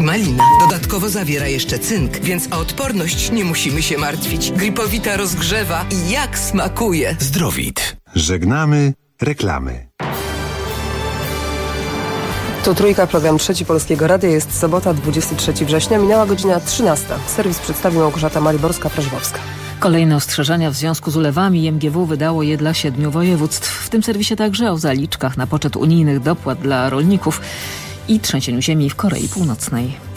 formalina. Dodatkowo zawiera jeszcze cynk, więc o odporność nie musimy się martwić. Gripowita rozgrzewa i jak smakuje. Zdrowit. Żegnamy reklamy. Tu Trójka, program Trzeci Polskiego Radia. Jest sobota, 23 września. Minęła godzina 13. Serwis przedstawi Małgorzata Maliborska-Prażwowska. Kolejne ostrzeżenia w związku z ulewami MGW wydało je dla 7 województw. W tym serwisie także o zaliczkach na poczet unijnych dopłat dla rolników i trzęsieniu ziemi w Korei Północnej.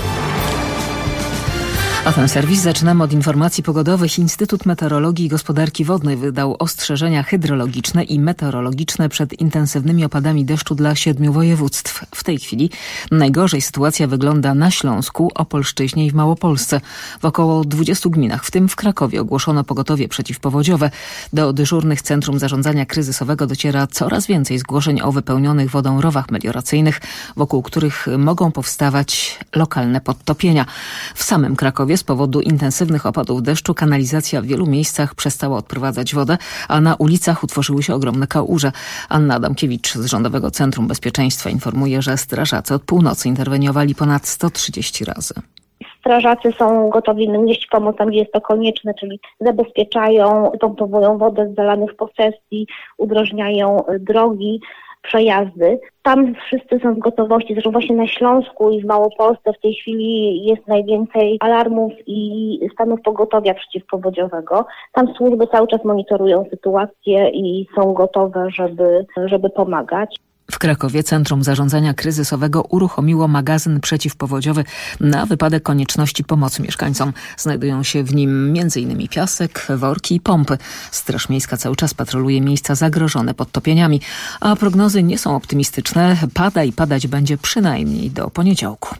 A ten serwis zaczynamy od informacji pogodowych. Instytut Meteorologii i Gospodarki Wodnej wydał ostrzeżenia hydrologiczne i meteorologiczne przed intensywnymi opadami deszczu dla 7 województw. W tej chwili najgorzej sytuacja wygląda na Śląsku, Opolszczyźnie i w Małopolsce. W około 20 gminach, w tym w Krakowie, ogłoszono pogotowie przeciwpowodziowe. Do dyżurnych Centrum Zarządzania Kryzysowego dociera coraz więcej zgłoszeń o wypełnionych wodą rowach melioracyjnych, wokół których mogą powstawać lokalne podtopienia. W samym Krakowie z powodu intensywnych opadów deszczu kanalizacja w wielu miejscach przestała odprowadzać wodę, a na ulicach utworzyły się ogromne kałuże. Anna Adamkiewicz z Rządowego Centrum Bezpieczeństwa informuje, że strażacy od północy interweniowali ponad 130 razy. Strażacy są gotowi nieść pomoc tam, gdzie jest to konieczne, czyli zabezpieczają, pompowują wodę z zalanych posesji, udrożniają drogi, przejazdy. Tam wszyscy są w gotowości, zresztą właśnie na Śląsku i w Małopolsce w tej chwili jest najwięcej alarmów i stanów pogotowia przeciwpowodziowego. Tam służby cały czas monitorują sytuację i są gotowe, żeby pomagać. W Krakowie Centrum Zarządzania Kryzysowego uruchomiło magazyn przeciwpowodziowy na wypadek konieczności pomocy mieszkańcom. Znajdują się w nim m.in. piasek, worki i pompy. Straż Miejska cały czas patroluje miejsca zagrożone podtopieniami, a prognozy nie są optymistyczne. Pada i padać będzie przynajmniej do poniedziałku.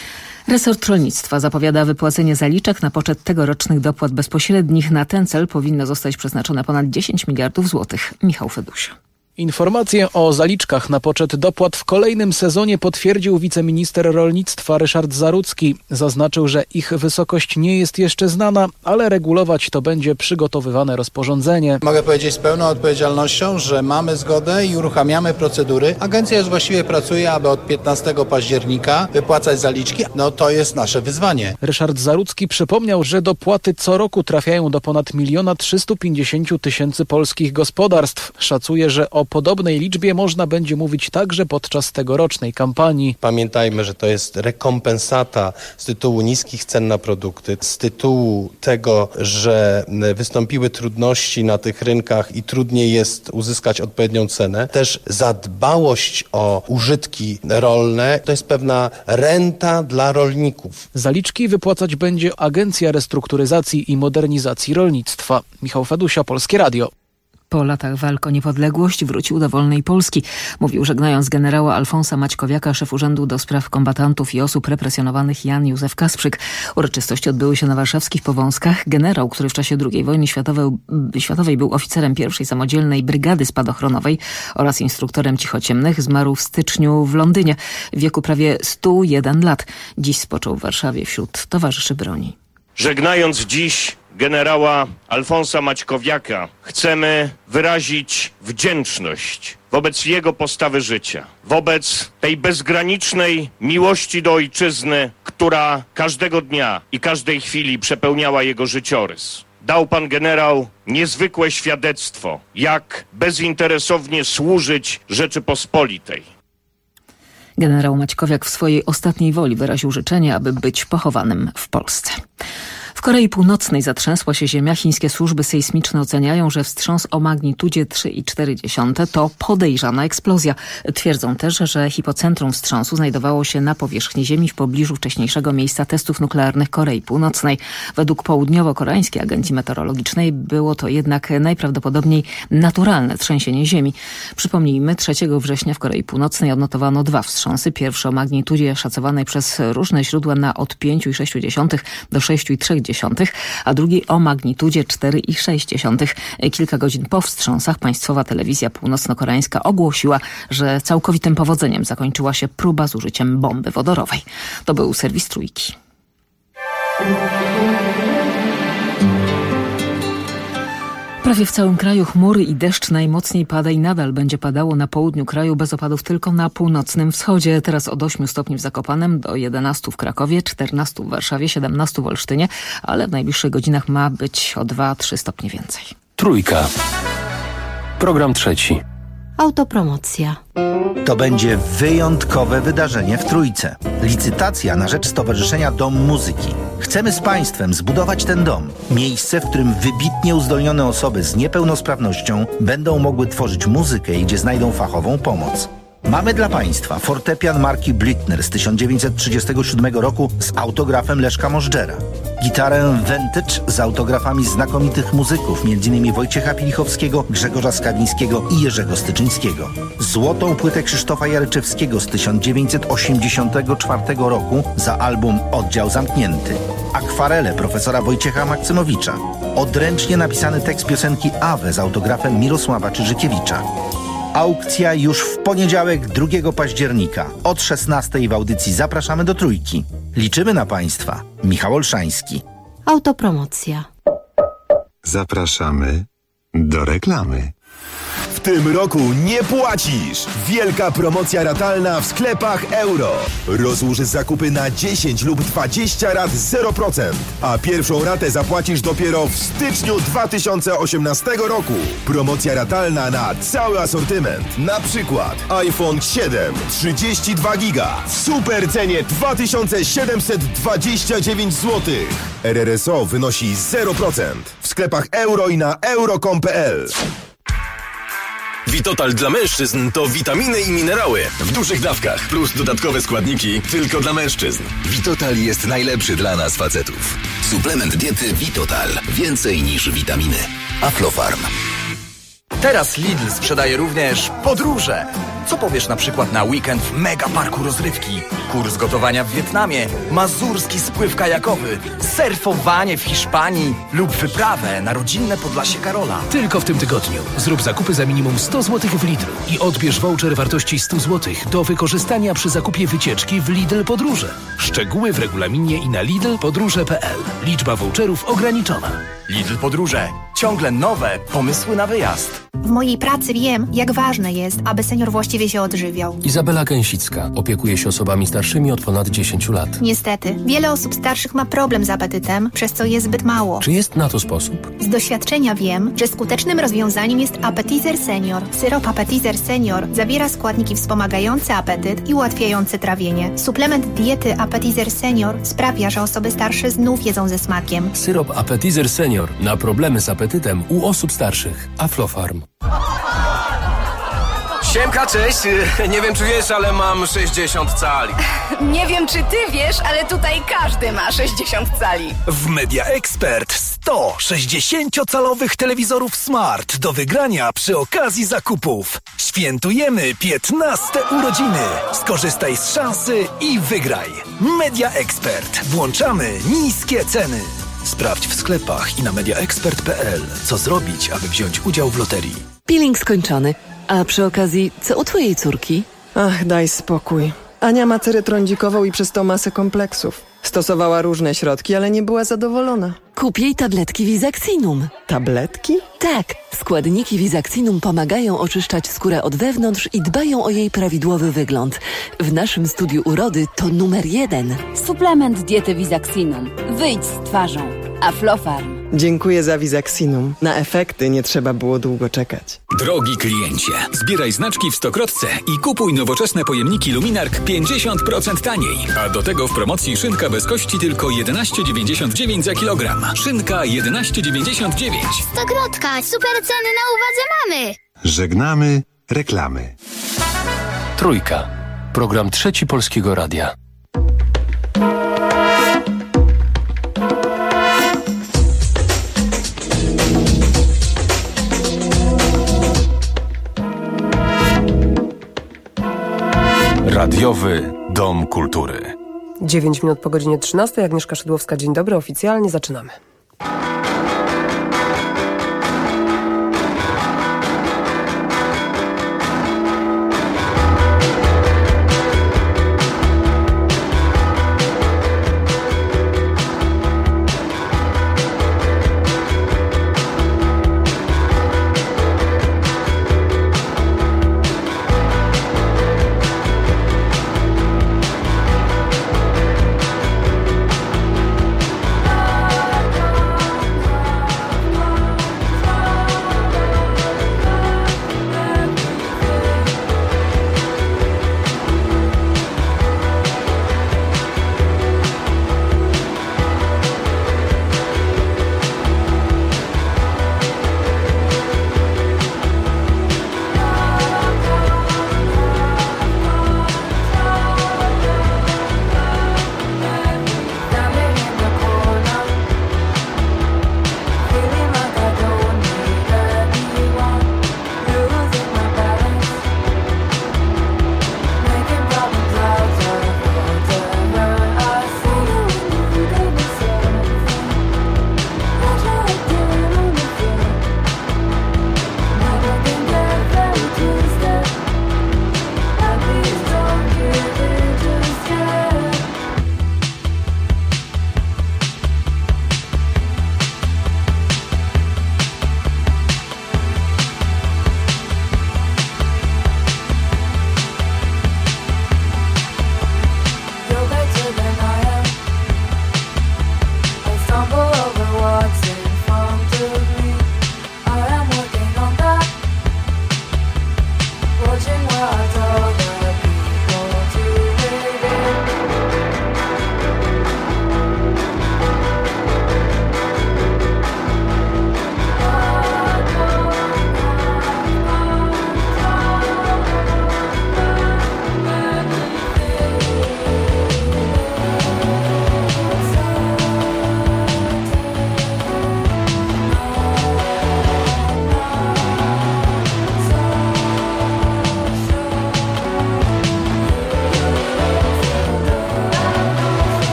Resort rolnictwa zapowiada wypłacenie zaliczek na poczet tegorocznych dopłat bezpośrednich. Na ten cel powinno zostać przeznaczone ponad 10 miliardów złotych. Michał Feduś. Informacje o zaliczkach na poczet dopłat w kolejnym sezonie potwierdził wiceminister rolnictwa Ryszard Zarudzki. Zaznaczył, że ich wysokość nie jest jeszcze znana, ale regulować to będzie przygotowywane rozporządzenie. Mogę powiedzieć z pełną odpowiedzialnością, że mamy zgodę i uruchamiamy procedury. Agencja już właściwie pracuje, aby od 15 października wypłacać zaliczki. No to jest nasze wyzwanie. Ryszard Zarudzki przypomniał, że dopłaty co roku trafiają do ponad 1 350 000 polskich gospodarstw. Szacuje, że o podobnej liczbie można będzie mówić także podczas tegorocznej kampanii. Pamiętajmy, że to jest rekompensata z tytułu niskich cen na produkty, z tytułu tego, że wystąpiły trudności na tych rynkach i trudniej jest uzyskać odpowiednią cenę. Też zadbałość o użytki rolne to jest pewna renta dla rolników. Zaliczki wypłacać będzie Agencja Restrukturyzacji i Modernizacji Rolnictwa. Michał Fedusia, Polskie Radio. Po latach walk o niepodległość wrócił do wolnej Polski. Mówił, żegnając generała Alfonsa Maćkowiaka, szef Urzędu do Spraw Kombatantów i Osób Represjonowanych Jan Józef Kasprzyk. Uroczystości odbyły się na warszawskich Powązkach. Generał, który w czasie II wojny światowej był oficerem pierwszej samodzielnej brygady spadochronowej oraz instruktorem cichociemnych, zmarł w styczniu w Londynie w wieku prawie 101 lat. Dziś spoczął w Warszawie wśród towarzyszy broni. Żegnając dziś generała Alfonsa Maćkowiaka, chcemy wyrazić wdzięczność wobec jego postawy życia, wobec tej bezgranicznej miłości do ojczyzny, która każdego dnia i każdej chwili przepełniała jego życiorys. Dał pan generał niezwykłe świadectwo, jak bezinteresownie służyć Rzeczypospolitej. Generał Maćkowiak w swojej ostatniej woli wyraził życzenie, aby być pochowanym w Polsce. W Korei Północnej zatrzęsła się ziemia. Chińskie służby sejsmiczne oceniają, że wstrząs o magnitudzie 3,4 to podejrzana eksplozja. Twierdzą też, że hipocentrum wstrząsu znajdowało się na powierzchni ziemi w pobliżu wcześniejszego miejsca testów nuklearnych Korei Północnej. Według południowo-koreańskiej agencji meteorologicznej było to jednak najprawdopodobniej naturalne trzęsienie ziemi. Przypomnijmy, 3 września w Korei Północnej odnotowano 2 wstrząsy. Pierwszy o magnitudzie szacowanej przez różne źródła na od 5,6 do 6,3, a drugi o magnitudzie 4,6. Kilka godzin po wstrząsach państwowa telewizja północno-koreańska ogłosiła, że całkowitym powodzeniem zakończyła się próba z użyciem bomby wodorowej. To był serwis Trójki. Prawie w całym kraju chmury i deszcz najmocniej pada i nadal będzie padało na południu kraju, bez opadów tylko na północnym wschodzie. Teraz od 8 stopni w Zakopanem do 11 w Krakowie, 14 w Warszawie, 17 w Olsztynie, ale w najbliższych godzinach ma być o 2-3 stopnie więcej. Trójka. Program trzeci. Autopromocja. To będzie wyjątkowe wydarzenie w Trójce. Licytacja na rzecz Stowarzyszenia Dom Muzyki. Chcemy z Państwem zbudować ten dom. Miejsce, w którym wybitnie uzdolnione osoby z niepełnosprawnością będą mogły tworzyć muzykę i gdzie znajdą fachową pomoc. Mamy dla Państwa fortepian marki Blüthner z 1937 roku z autografem Leszka Możdżera. Gitarę Vintage z autografami znakomitych muzyków, m.in. Wojciecha Pilichowskiego, Grzegorza Skalińskiego i Jerzego Styczyńskiego. Złotą płytę Krzysztofa Jaryczewskiego z 1984 roku za album Oddział Zamknięty. Akwarele profesora Wojciecha Maksymowicza. Odręcznie napisany tekst piosenki Awe z autografem Mirosława Czyżykiewicza. Aukcja już w poniedziałek 2 października. Od 16 w audycji Zapraszamy do Trójki. Liczymy na Państwa. Michał Olszański. Autopromocja. Zapraszamy do reklamy. W tym roku nie płacisz! Wielka promocja ratalna w sklepach Euro. Rozłóż zakupy na 10 lub 20 rat 0%, a pierwszą ratę zapłacisz dopiero w styczniu 2018 roku. Promocja ratalna na cały asortyment. Na przykład iPhone 7 32 giga w super cenie 2729 zł. RRSO wynosi 0% w sklepach Euro i na euro.com.pl. Vitotal dla mężczyzn to witaminy i minerały w dużych dawkach plus dodatkowe składniki tylko dla mężczyzn. Vitotal jest najlepszy dla nas facetów. Suplement diety Vitotal. Więcej niż witaminy. Aflofarm. Teraz Lidl sprzedaje również podróże. Co powiesz na przykład na weekend w mega parku rozrywki? Kurs gotowania w Wietnamie, mazurski spływ kajakowy, surfowanie w Hiszpanii lub wyprawę na rodzinne Podlasie Karola. Tylko w tym tygodniu zrób zakupy za minimum 100 zł w Lidlu i odbierz voucher wartości 100 zł do wykorzystania przy zakupie wycieczki w Lidl Podróże. Szczegóły w regulaminie i na lidlpodróże.pl. Liczba voucherów ograniczona. Lidl Podróże. Ciągle nowe pomysły na wyjazd. W mojej pracy wiem, jak ważne jest, aby senior właściwie się odżywiał. Izabela Gęsicka opiekuje się osobami starszymi od ponad 10 lat. Niestety, wiele osób starszych ma problem z apetytem, przez co je zbyt mało. Czy jest na to sposób? Z doświadczenia wiem, że skutecznym rozwiązaniem jest Appetizer Senior. Syrop Appetizer Senior zawiera składniki wspomagające apetyt i ułatwiające trawienie. Suplement diety Appetizer Senior sprawia, że osoby starsze znów jedzą ze smakiem. Syrop Appetizer Senior na problemy z apetytem u osób starszych. Aflofarm. Siemka, cześć. Nie wiem, czy wiesz, ale mam 60 cali. Nie wiem, czy ty wiesz, ale tutaj każdy ma 60 cali. W Media Expert 100 60-calowych telewizorów smart do wygrania przy okazji zakupów. Świętujemy 15 urodziny. Skorzystaj z szansy i wygraj. Media Expert. Włączamy niskie ceny. Sprawdź w sklepach i na mediaexpert.pl, co zrobić, aby wziąć udział w loterii. Peeling skończony. A przy okazji, co u twojej córki? Ach, daj spokój. Ania ma cerę trądzikową i przez to masę kompleksów. Stosowała różne środki, ale nie była zadowolona. Kup jej tabletki Visaxinum. Tabletki? Tak. Składniki Visaxinum pomagają oczyszczać skórę od wewnątrz i dbają o jej prawidłowy wygląd. W naszym studiu urody to numer 1. Suplement diety Visaxinum. Wyjdź z twarzą. Aflofarm. Dziękuję za Visaxinum. Na efekty nie trzeba było długo czekać. Drogi kliencie, zbieraj znaczki w Stokrotce i kupuj nowoczesne pojemniki Luminark 50% taniej. A do tego w promocji szynka bez kości tylko 11,99 za kilogram. Szynka 11,99. Stokrotka, super ceny na uwadze mamy. Żegnamy reklamy. Trójka. Program trzeci Polskiego Radia. Radiowy Dom Kultury. 9 minut po godzinie 13. Agnieszka Szydłowska, dzień dobry. Oficjalnie zaczynamy.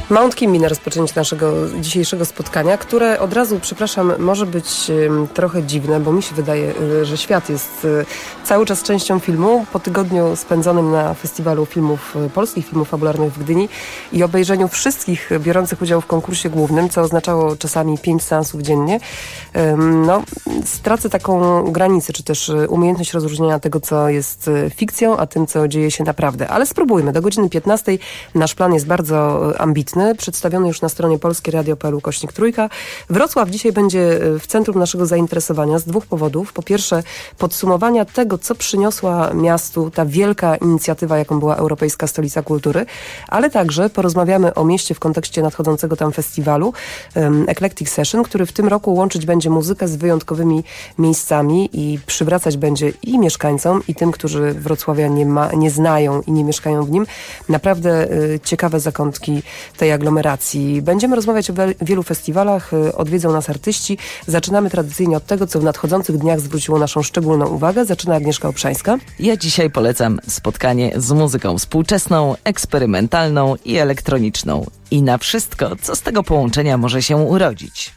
Mount Kimby na rozpoczęcie naszego dzisiejszego spotkania, które od razu, przepraszam, może być trochę dziwne, bo mi się wydaje, że świat jest cały czas częścią filmu. Po tygodniu spędzonym na festiwalu polskich filmów fabularnych w Gdyni i obejrzeniu wszystkich biorących udział w konkursie głównym, co oznaczało czasami 5 seansów dziennie, stracę taką granicę, czy też umiejętność rozróżnienia tego, co jest fikcją, a tym, co dzieje się naprawdę. Ale spróbujmy. Do godziny 15 nasz plan jest bardzo ambitny. Przedstawiony już na stronie polskieradio.pl/3. Wrocław dzisiaj będzie w centrum naszego zainteresowania z 2 powodów. Po pierwsze, podsumowania tego, co przyniosła miastu ta wielka inicjatywa, jaką była Europejska Stolica Kultury, ale także porozmawiamy o mieście w kontekście nadchodzącego tam festiwalu Eclectic Session, który w tym roku łączyć będzie muzykę z wyjątkowymi miejscami i przywracać będzie i mieszkańcom, i tym, którzy Wrocławia nie znają i nie mieszkają w nim, naprawdę ciekawe zakątki tej aglomeracji. Będziemy rozmawiać o wielu festiwalach, odwiedzą nas artyści. Zaczynamy tradycyjnie od tego, co w nadchodzących dniach zwróciło naszą szczególną uwagę. Zaczyna Agnieszka Obszańska. Ja dzisiaj polecam spotkanie z muzyką współczesną, eksperymentalną i elektroniczną. I na wszystko, co z tego połączenia może się urodzić.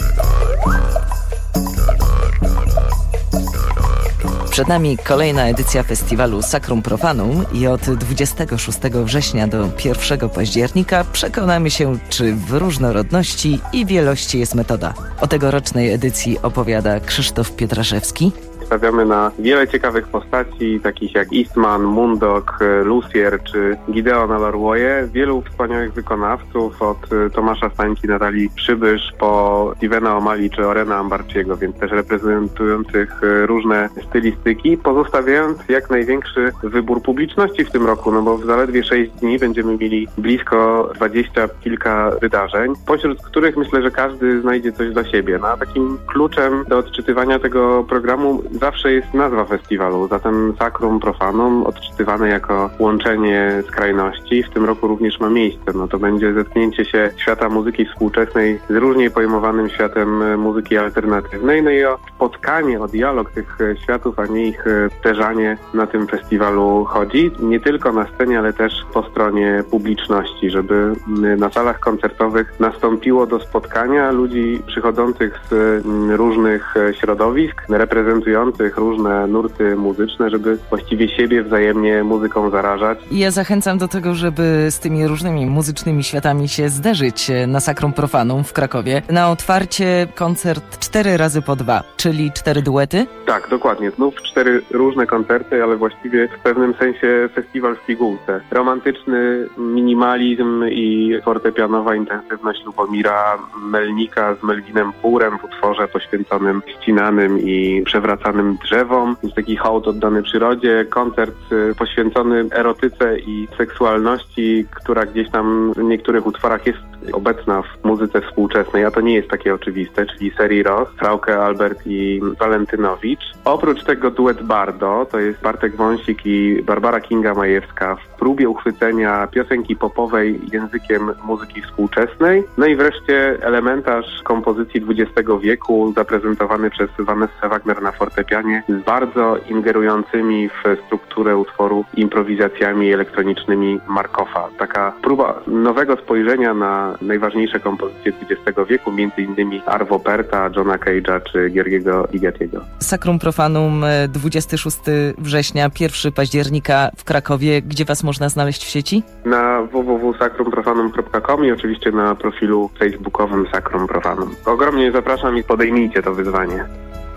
Przed nami kolejna edycja festiwalu Sacrum Profanum i od 26 września do 1 października przekonamy się, czy w różnorodności i wielości jest metoda. O tegorocznej edycji opowiada Krzysztof Pietraszewski. Stawiamy na wiele ciekawych postaci, takich jak Eastman, Mundok, Lucier czy Gideon Alarwoje. Wielu wspaniałych wykonawców, od Tomasza Stańki, Natalii Przybysz po Stevena O'Malley czy Orena Ambarciego, więc też reprezentujących różne stylistyki, pozostawiając jak największy wybór publiczności w tym roku, no bo w zaledwie 6 dni będziemy mieli blisko 20 kilka wydarzeń, pośród których myślę, że każdy znajdzie coś dla siebie. No a takim kluczem do odczytywania tego programu zawsze jest nazwa festiwalu, zatem Sacrum Profanum, odczytywane jako łączenie skrajności, w tym roku również ma miejsce. No to będzie zetknięcie się świata muzyki współczesnej z różnie pojmowanym światem muzyki alternatywnej, no i o spotkanie, o dialog tych światów, a nie ich zderzanie na tym festiwalu chodzi. Nie tylko na scenie, ale też po stronie publiczności, żeby na salach koncertowych nastąpiło do spotkania ludzi przychodzących z różnych środowisk, reprezentujących różne nurty muzyczne, żeby właściwie siebie wzajemnie muzyką zarażać. I ja zachęcam do tego, żeby z tymi różnymi muzycznymi światami się zderzyć na Sacrum Profanum w Krakowie. Na otwarcie koncert 4x2, czyli 4 duety? Tak, dokładnie. Znów 4 różne koncerty, ale właściwie w pewnym sensie festiwal w pigułce. Romantyczny minimalizm i fortepianowa intensywność Lubomira Melnika z Melvinem Purem w utworze poświęconym ścinanym i przewracanym drzewom, jest taki hołd oddany przyrodzie, koncert poświęcony erotyce i seksualności, która gdzieś tam w niektórych utworach jest obecna w muzyce współczesnej, a to nie jest takie oczywiste, czyli Seri Ross, Frauke Albert i Walentynowicz. Oprócz tego duet Bardo, to jest Bartek Wąsik i Barbara Kinga-Majewska w próbie uchwycenia piosenki popowej językiem muzyki współczesnej. No i wreszcie elementarz kompozycji XX wieku zaprezentowany przez Vanessę Wagner na fortepianie z bardzo ingerującymi w strukturę utworu improwizacjami elektronicznymi Markowa. Taka próba nowego spojrzenia na najważniejsze kompozycje XX wieku, m.in. Arvo Pärta, Johna Cage'a czy Gheorghego Ligetiego. Sacrum Profanum 26 września, 1 października w Krakowie. Gdzie was można znaleźć w sieci? Na www.sacrumprofanum.com i oczywiście na profilu facebookowym Sacrum Profanum. Ogromnie zapraszam i podejmijcie to wyzwanie.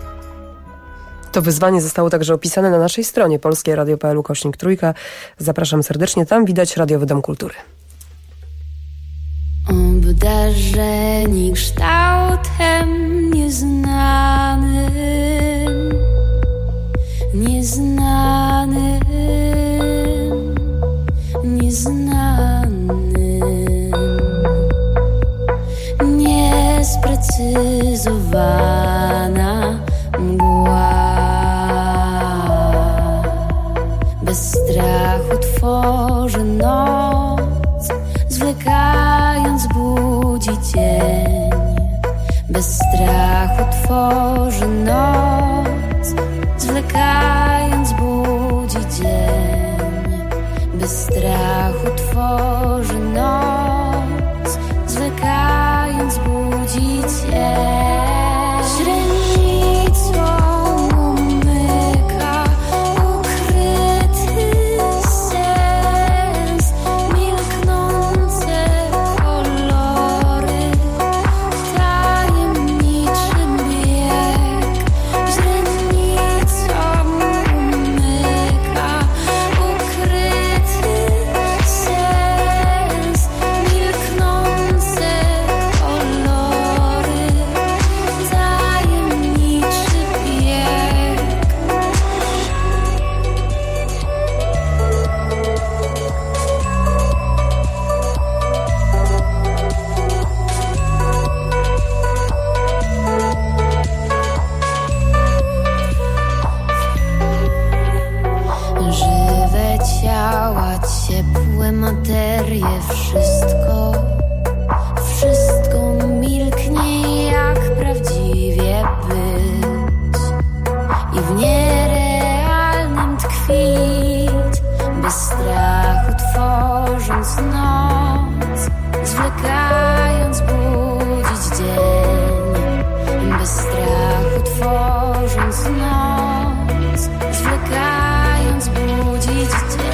To wyzwanie zostało także opisane na naszej stronie polskieradio.pl/3. Zapraszam serdecznie, tam widać Radiowy Dom Kultury. Obdarzeni kształtem nieznanym, nieznanym, nieznanym, niesprecyzowana mgła. Bez strachu tworzy noc, zwlekając budzi dzień. Bez strachu tworzy noc, zwlekając budzi dzień. Bez strachu tworzy noc, ciepłe materie, wszystko milknie, jak prawdziwie być i w nierealnym tkwić, bez strachu tworząc noc, zwlekając budzić dzień, bez strachu tworząc noc, zwlekając budzić dzień.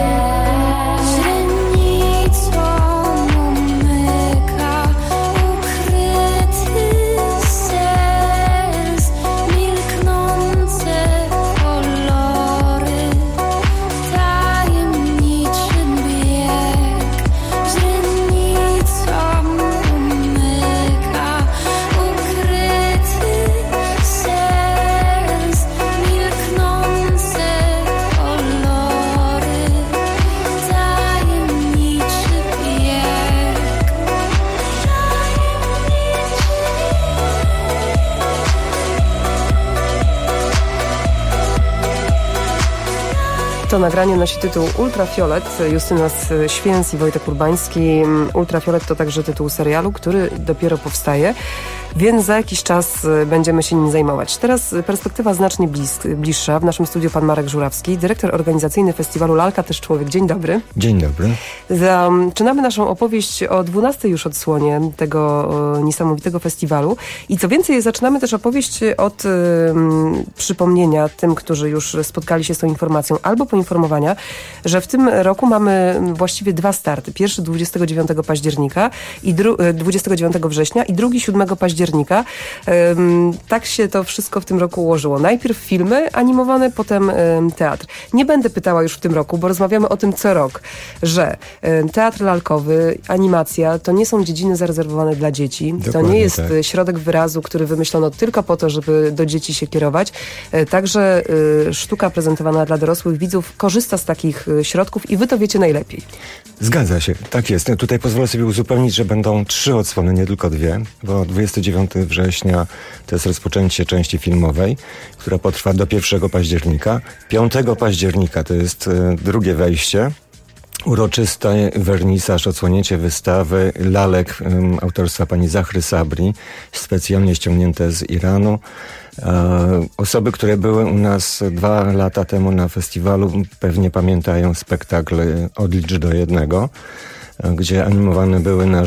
To nagranie nosi tytuł Ultrafiolet. Justyna Święc i Wojtek Urbański. Ultrafiolet to także tytuł serialu, który dopiero powstaje, więc za jakiś czas będziemy się nim zajmować. Teraz perspektywa znacznie bliższa. W naszym studiu pan Marek Żurawski, dyrektor organizacyjny festiwalu Lalka Też Człowiek. Dzień dobry. Dzień dobry. Zaczynamy naszą opowieść o 12 już odsłonie tego niesamowitego festiwalu. I co więcej, zaczynamy też opowieść od przypomnienia tym, którzy już spotkali się z tą informacją, albo poinformowania, że w tym roku mamy właściwie dwa starty. Pierwszy 29 października i 29 września i drugi 7 października. Tak się to wszystko w tym roku ułożyło. Najpierw filmy animowane, potem teatr. Nie będę pytała już w tym roku, bo rozmawiamy o tym co rok, że teatr lalkowy, animacja to nie są dziedziny zarezerwowane dla dzieci. Dokładnie, to nie jest tak. Środek wyrazu, który wymyślono tylko po to, żeby do dzieci się kierować. Także sztuka prezentowana dla dorosłych widzów korzysta z takich środków i wy to wiecie najlepiej. Zgadza się, tak jest. Tutaj pozwolę sobie uzupełnić, że będą 3 odsłony, nie tylko 2, bo 29 września to jest rozpoczęcie części filmowej, która potrwa do 1 października. 5 października to jest drugie wejście. Uroczysty wernisaż, odsłonięcie wystawy lalek autorstwa pani Zahry Sabri, specjalnie ściągnięte z Iranu. Osoby, które były u nas 2 lata temu na festiwalu, pewnie pamiętają spektakl Odlicz do 1, gdzie animowana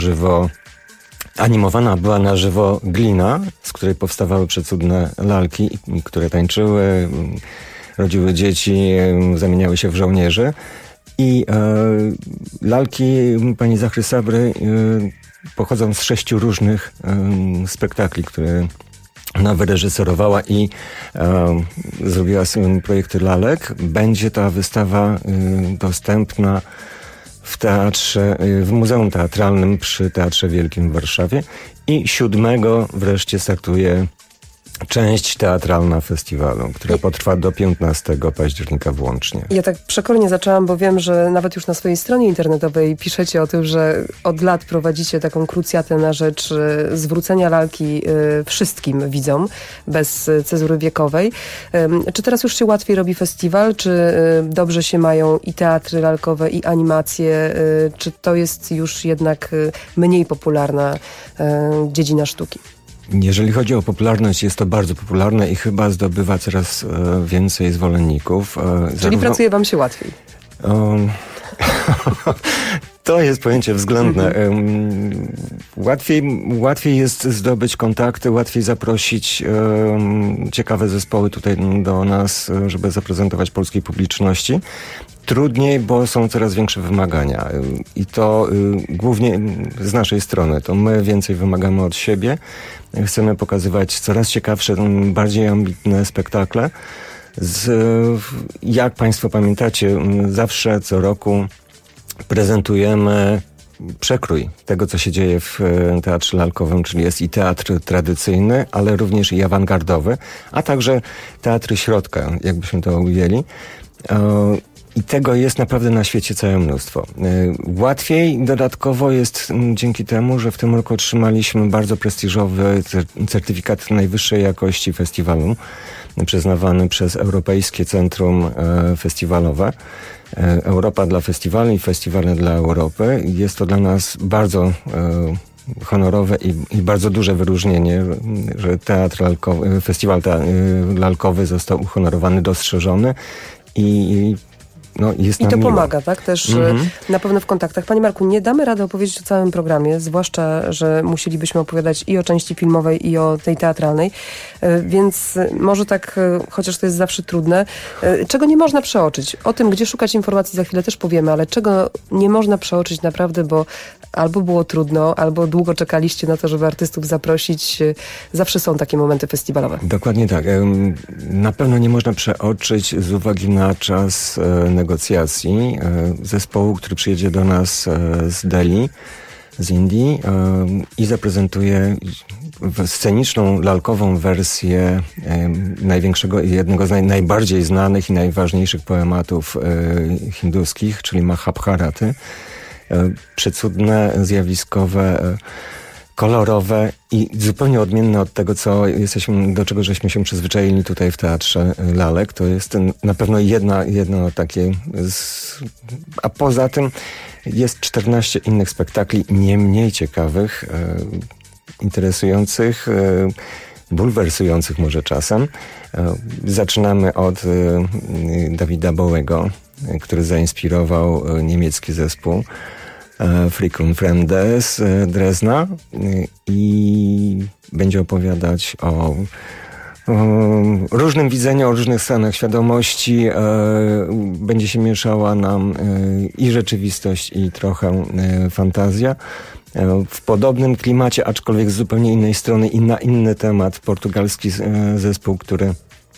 była na żywo glina, z której powstawały przecudne lalki, które tańczyły, rodziły dzieci, zamieniały się w żołnierzy. I lalki pani Zahry Sabry pochodzą z 6 różnych spektakli, które ona wyreżyserowała i zrobiła projekty lalek. Będzie ta wystawa dostępna w teatrze, w Muzeum Teatralnym przy Teatrze Wielkim w Warszawie. I 7 wreszcie startuje część teatralna festiwalu, która potrwa do 15 października włącznie. Ja tak przekornie zaczęłam, bo wiem, że nawet już na swojej stronie internetowej piszecie o tym, że od lat prowadzicie taką krucjatę na rzecz zwrócenia lalki wszystkim widzom, bez cezury wiekowej. Czy teraz już się łatwiej robi festiwal? Czy dobrze się mają i teatry lalkowe, i animacje? Czy to jest już jednak mniej popularna dziedzina sztuki? Jeżeli chodzi o popularność, jest to bardzo popularne i chyba zdobywa coraz więcej zwolenników. Czyli pracuje wam się łatwiej? To jest pojęcie względne. Łatwiej jest zdobyć kontakty, łatwiej zaprosić ciekawe zespoły tutaj do nas, żeby zaprezentować polskiej publiczności. Trudniej, bo są coraz większe wymagania i to głównie z naszej strony. To my więcej wymagamy od siebie. Chcemy pokazywać coraz ciekawsze, bardziej ambitne spektakle. Jak Państwo pamiętacie, zawsze co roku prezentujemy przekrój tego, co się dzieje w teatrze lalkowym, czyli jest i teatr tradycyjny, ale również i awangardowy, a także teatry środka, jakbyśmy to ujęli. I tego jest naprawdę na świecie całe mnóstwo. Łatwiej dodatkowo jest dzięki temu, że w tym roku otrzymaliśmy bardzo prestiżowy certyfikat najwyższej jakości festiwalu, przyznawany przez Europejskie Centrum Festiwalowe. Europa dla festiwali i festiwale dla Europy. Jest to dla nas bardzo honorowe i bardzo duże wyróżnienie, że festiwal lalkowy został uhonorowany, dostrzeżony i jest I nam to miło. pomaga, tak? Też na pewno w kontaktach. Panie Marku, nie damy rady opowiedzieć o całym programie, zwłaszcza, że musielibyśmy opowiadać i o części filmowej, i o tej teatralnej, więc może tak, chociaż to jest zawsze trudne, czego nie można przeoczyć. O tym, gdzie szukać informacji za chwilę też powiemy, ale czego nie można przeoczyć naprawdę, bo albo było trudno, albo długo czekaliście na to, żeby artystów zaprosić. Zawsze są takie momenty festiwalowe. Dokładnie tak. Na pewno nie można przeoczyć z uwagi na czas negocjacji zespołu, który przyjedzie do nas z Delhi, z Indii i zaprezentuje sceniczną, lalkową wersję największego i jednego z najbardziej znanych i najważniejszych poematów hinduskich, czyli Mahabharaty. Przecudne, zjawiskowe, kolorowe i zupełnie odmienne od tego, do czego żeśmy się przyzwyczaili tutaj w Teatrze Lalek. To jest na pewno jedno takie... A poza tym jest 14 innych spektakli, nie mniej ciekawych, interesujących, bulwersujących może czasem. Zaczynamy od Davida Bowiego, który zainspirował niemiecki zespół Flickr Fremde z Drezna i będzie opowiadać o różnym widzeniu, o różnych stanach świadomości. Będzie się mieszała nam i rzeczywistość, i trochę fantazja. W podobnym klimacie, aczkolwiek z zupełnie innej strony i na inny temat, portugalski zespół, który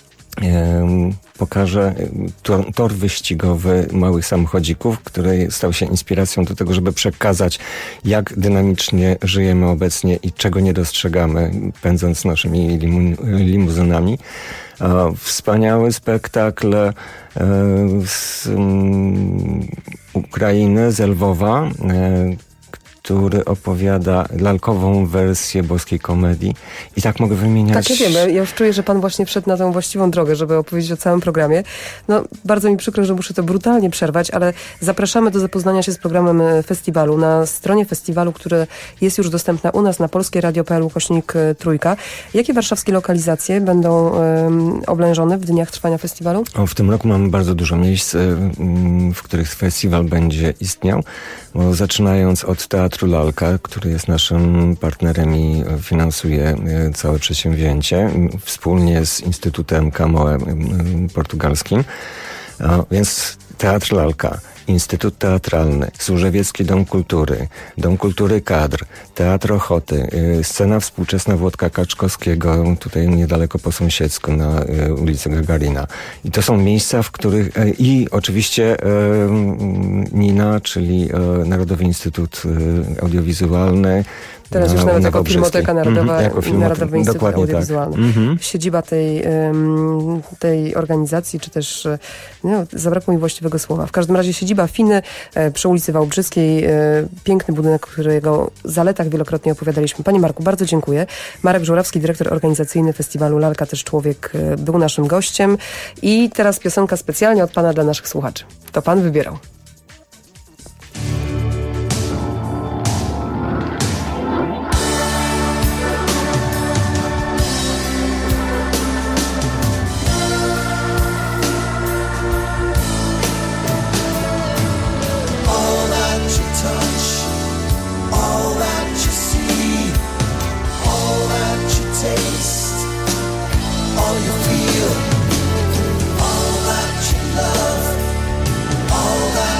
pokaże tor wyścigowy małych samochodzików, który stał się inspiracją do tego, żeby przekazać, jak dynamicznie żyjemy obecnie i czego nie dostrzegamy, pędząc naszymi limuzynami. Wspaniały spektakl z Ukrainy, z Lwowa, który opowiada lalkową wersję boskiej komedii. I tak mogę wymieniać... Tak, ja wiem. Ja już czuję, że pan właśnie wszedł na tą właściwą drogę, żeby opowiedzieć o całym programie. Bardzo mi przykro, że muszę to brutalnie przerwać, ale zapraszamy do zapoznania się z programem festiwalu na stronie festiwalu, który jest już dostępna u nas na polskieradio.pl/3. Jakie warszawskie lokalizacje będą oblężone w dniach trwania festiwalu? W tym roku mamy bardzo dużo miejsc, w których festiwal będzie istniał. Bo zaczynając od Teatru Lalka, który jest naszym partnerem i finansuje całe przedsięwzięcie, wspólnie z Instytutem Camões portugalskim. Więc Teatr Lalka, Instytut Teatralny, Służewiecki Dom Kultury Kadr, Teatr Ochoty, Scena Współczesna Włodka Kaczkowskiego, tutaj niedaleko po sąsiedzku na ulicy Gagarina. I to są miejsca, w których... I oczywiście NINA, czyli Narodowy Instytut Audiowizualny. Teraz już nawet jako Filmoteka Narodowa i Narodowy Instytut Audiowizualny. Siedziba tej organizacji, czy też zabrakło mi właściwego słowa. W każdym razie siedziba FINY przy ulicy Wałbrzyskiej. Piękny budynek, o którego zaletach wielokrotnie opowiadaliśmy. Panie Marku, bardzo dziękuję. Marek Żurawski, dyrektor organizacyjny Festiwalu Lalka, też człowiek, był naszym gościem. I teraz piosenka specjalnie od pana dla naszych słuchaczy. To pan wybierał. All you feel, all that you love, all that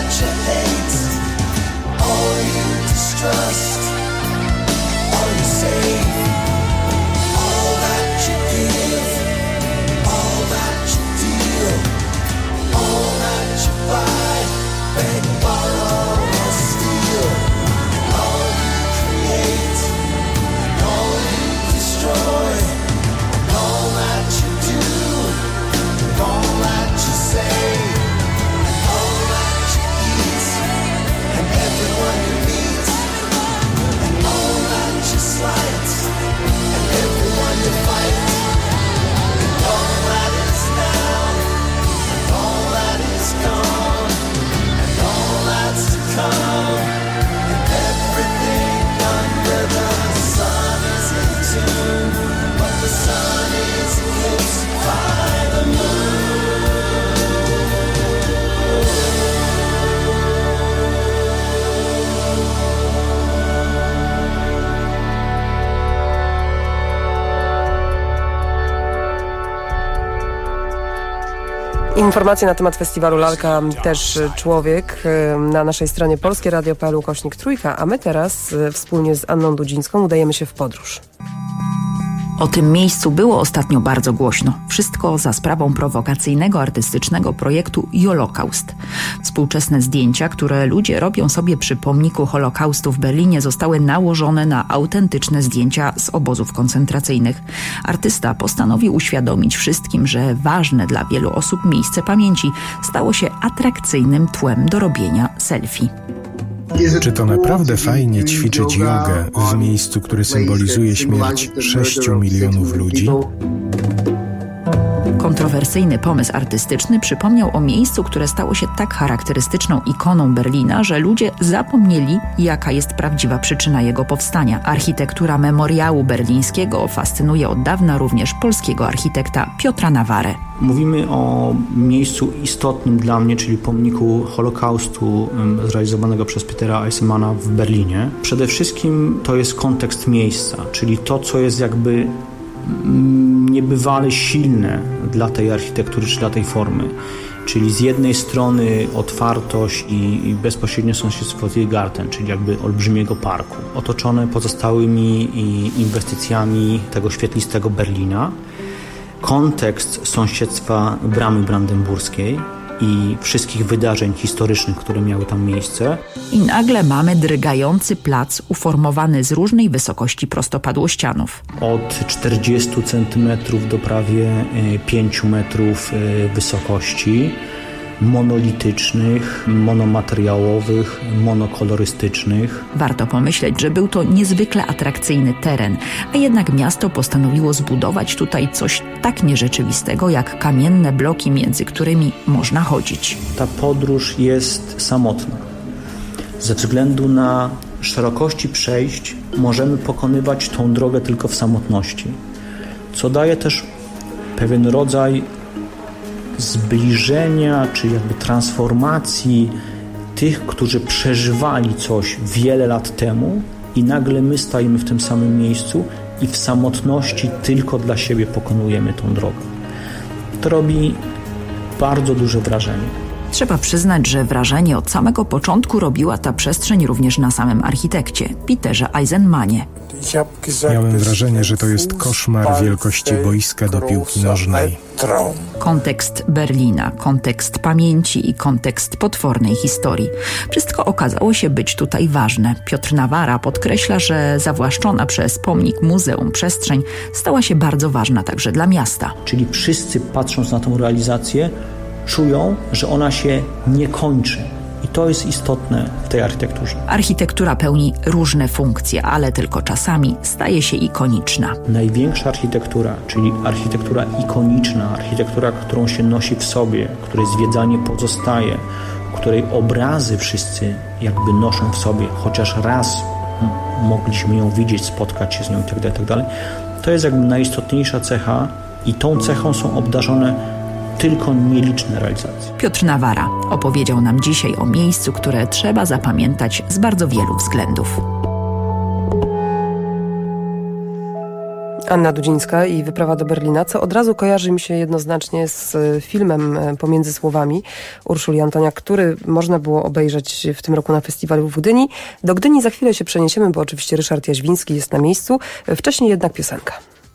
Informacje na temat festiwalu Lalka też człowiek na naszej stronie polskieradio.pl/3, a my teraz wspólnie z Anną Dudzińską udajemy się w podróż. O tym miejscu było ostatnio bardzo głośno. Wszystko za sprawą prowokacyjnego artystycznego projektu Jolokaust. Współczesne zdjęcia, które ludzie robią sobie przy pomniku Holokaustu w Berlinie, zostały nałożone na autentyczne zdjęcia z obozów koncentracyjnych. Artysta postanowił uświadomić wszystkim, że ważne dla wielu osób miejsce pamięci stało się atrakcyjnym tłem do robienia selfie. Czy to naprawdę fajnie ćwiczyć jogę w miejscu, które symbolizuje śmierć 6 milionów ludzi? Kontrowersyjny pomysł artystyczny przypomniał o miejscu, które stało się tak charakterystyczną ikoną Berlina, że ludzie zapomnieli, jaka jest prawdziwa przyczyna jego powstania. Architektura memoriału berlińskiego fascynuje od dawna również polskiego architekta Piotra Nawarę. Mówimy o miejscu istotnym dla mnie, czyli pomniku Holokaustu zrealizowanego przez Petera Eisenmana w Berlinie. Przede wszystkim to jest kontekst miejsca, czyli to, co jest jakby niebywale silne dla tej architektury czy dla tej formy. Czyli z jednej strony otwartość i bezpośrednie sąsiedztwo Tiergarten, czyli jakby olbrzymiego parku, otoczone pozostałymi inwestycjami tego świetlistego Berlina. Kontekst sąsiedztwa Bramy Brandenburskiej i wszystkich wydarzeń historycznych, które miały tam miejsce. I nagle mamy drgający plac uformowany z różnej wysokości prostopadłościanów. Od 40 cm do prawie 5 metrów wysokości, monolitycznych, monomateriałowych, monokolorystycznych. Warto pomyśleć, że był to niezwykle atrakcyjny teren, a jednak miasto postanowiło zbudować tutaj coś tak nierzeczywistego jak kamienne bloki, między którymi można chodzić. Ta podróż jest samotna. Ze względu na szerokości przejść możemy pokonywać tą drogę tylko w samotności, co daje też pewien rodzaj zbliżenia, czy jakby transformacji tych, którzy przeżywali coś wiele lat temu i nagle my stajemy w tym samym miejscu i w samotności tylko dla siebie pokonujemy tą drogę. To robi bardzo duże wrażenie. Trzeba przyznać, że wrażenie od samego początku robiła ta przestrzeń również na samym architekcie, Peterze Eisenmanie. Miałem wrażenie, że to jest koszmar wielkości boiska do piłki nożnej. Kontekst Berlina, kontekst pamięci i kontekst potwornej historii. Wszystko okazało się być tutaj ważne. Piotr Nawara podkreśla, że zawłaszczona przez pomnik muzeum przestrzeń stała się bardzo ważna także dla miasta. Czyli wszyscy, patrząc na tą realizację, czują, że ona się nie kończy. I to jest istotne w tej architekturze. Architektura pełni różne funkcje, ale tylko czasami staje się ikoniczna. Największa architektura, czyli architektura ikoniczna, architektura, którą się nosi w sobie, której zwiedzanie pozostaje, której obrazy wszyscy jakby noszą w sobie, chociaż raz mogliśmy ją widzieć, spotkać się z nią itd., to jest jakby najistotniejsza cecha i tą cechą są obdarzone tylko nieliczne realizacje. Piotr Nawara opowiedział nam dzisiaj o miejscu, które trzeba zapamiętać z bardzo wielu względów. Anna Dudzińska i wyprawa do Berlina, co od razu kojarzy mi się jednoznacznie z filmem Pomiędzy słowami Urszuli Antoniak, który można było obejrzeć w tym roku na festiwalu w Gdyni. Do Gdyni za chwilę się przeniesiemy, bo oczywiście Ryszard Jaźwiński jest na miejscu. Wcześniej jednak piosenka.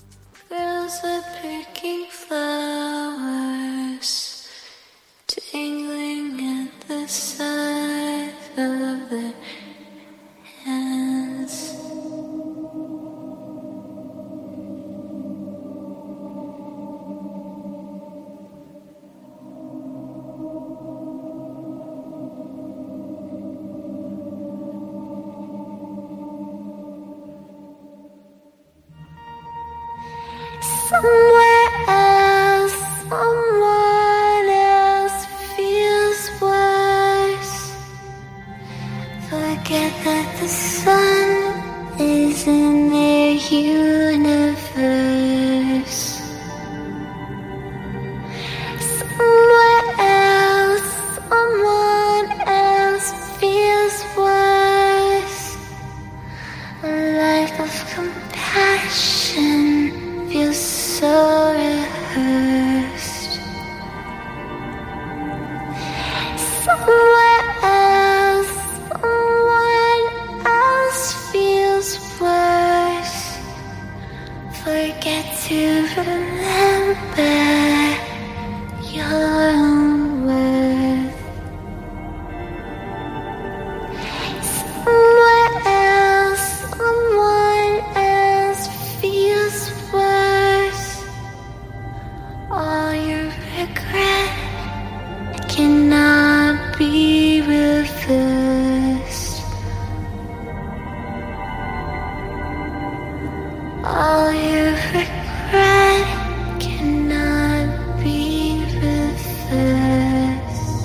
Somewhere else, someone else feels worse. cannot be reversed. All your regret cannot be reversed.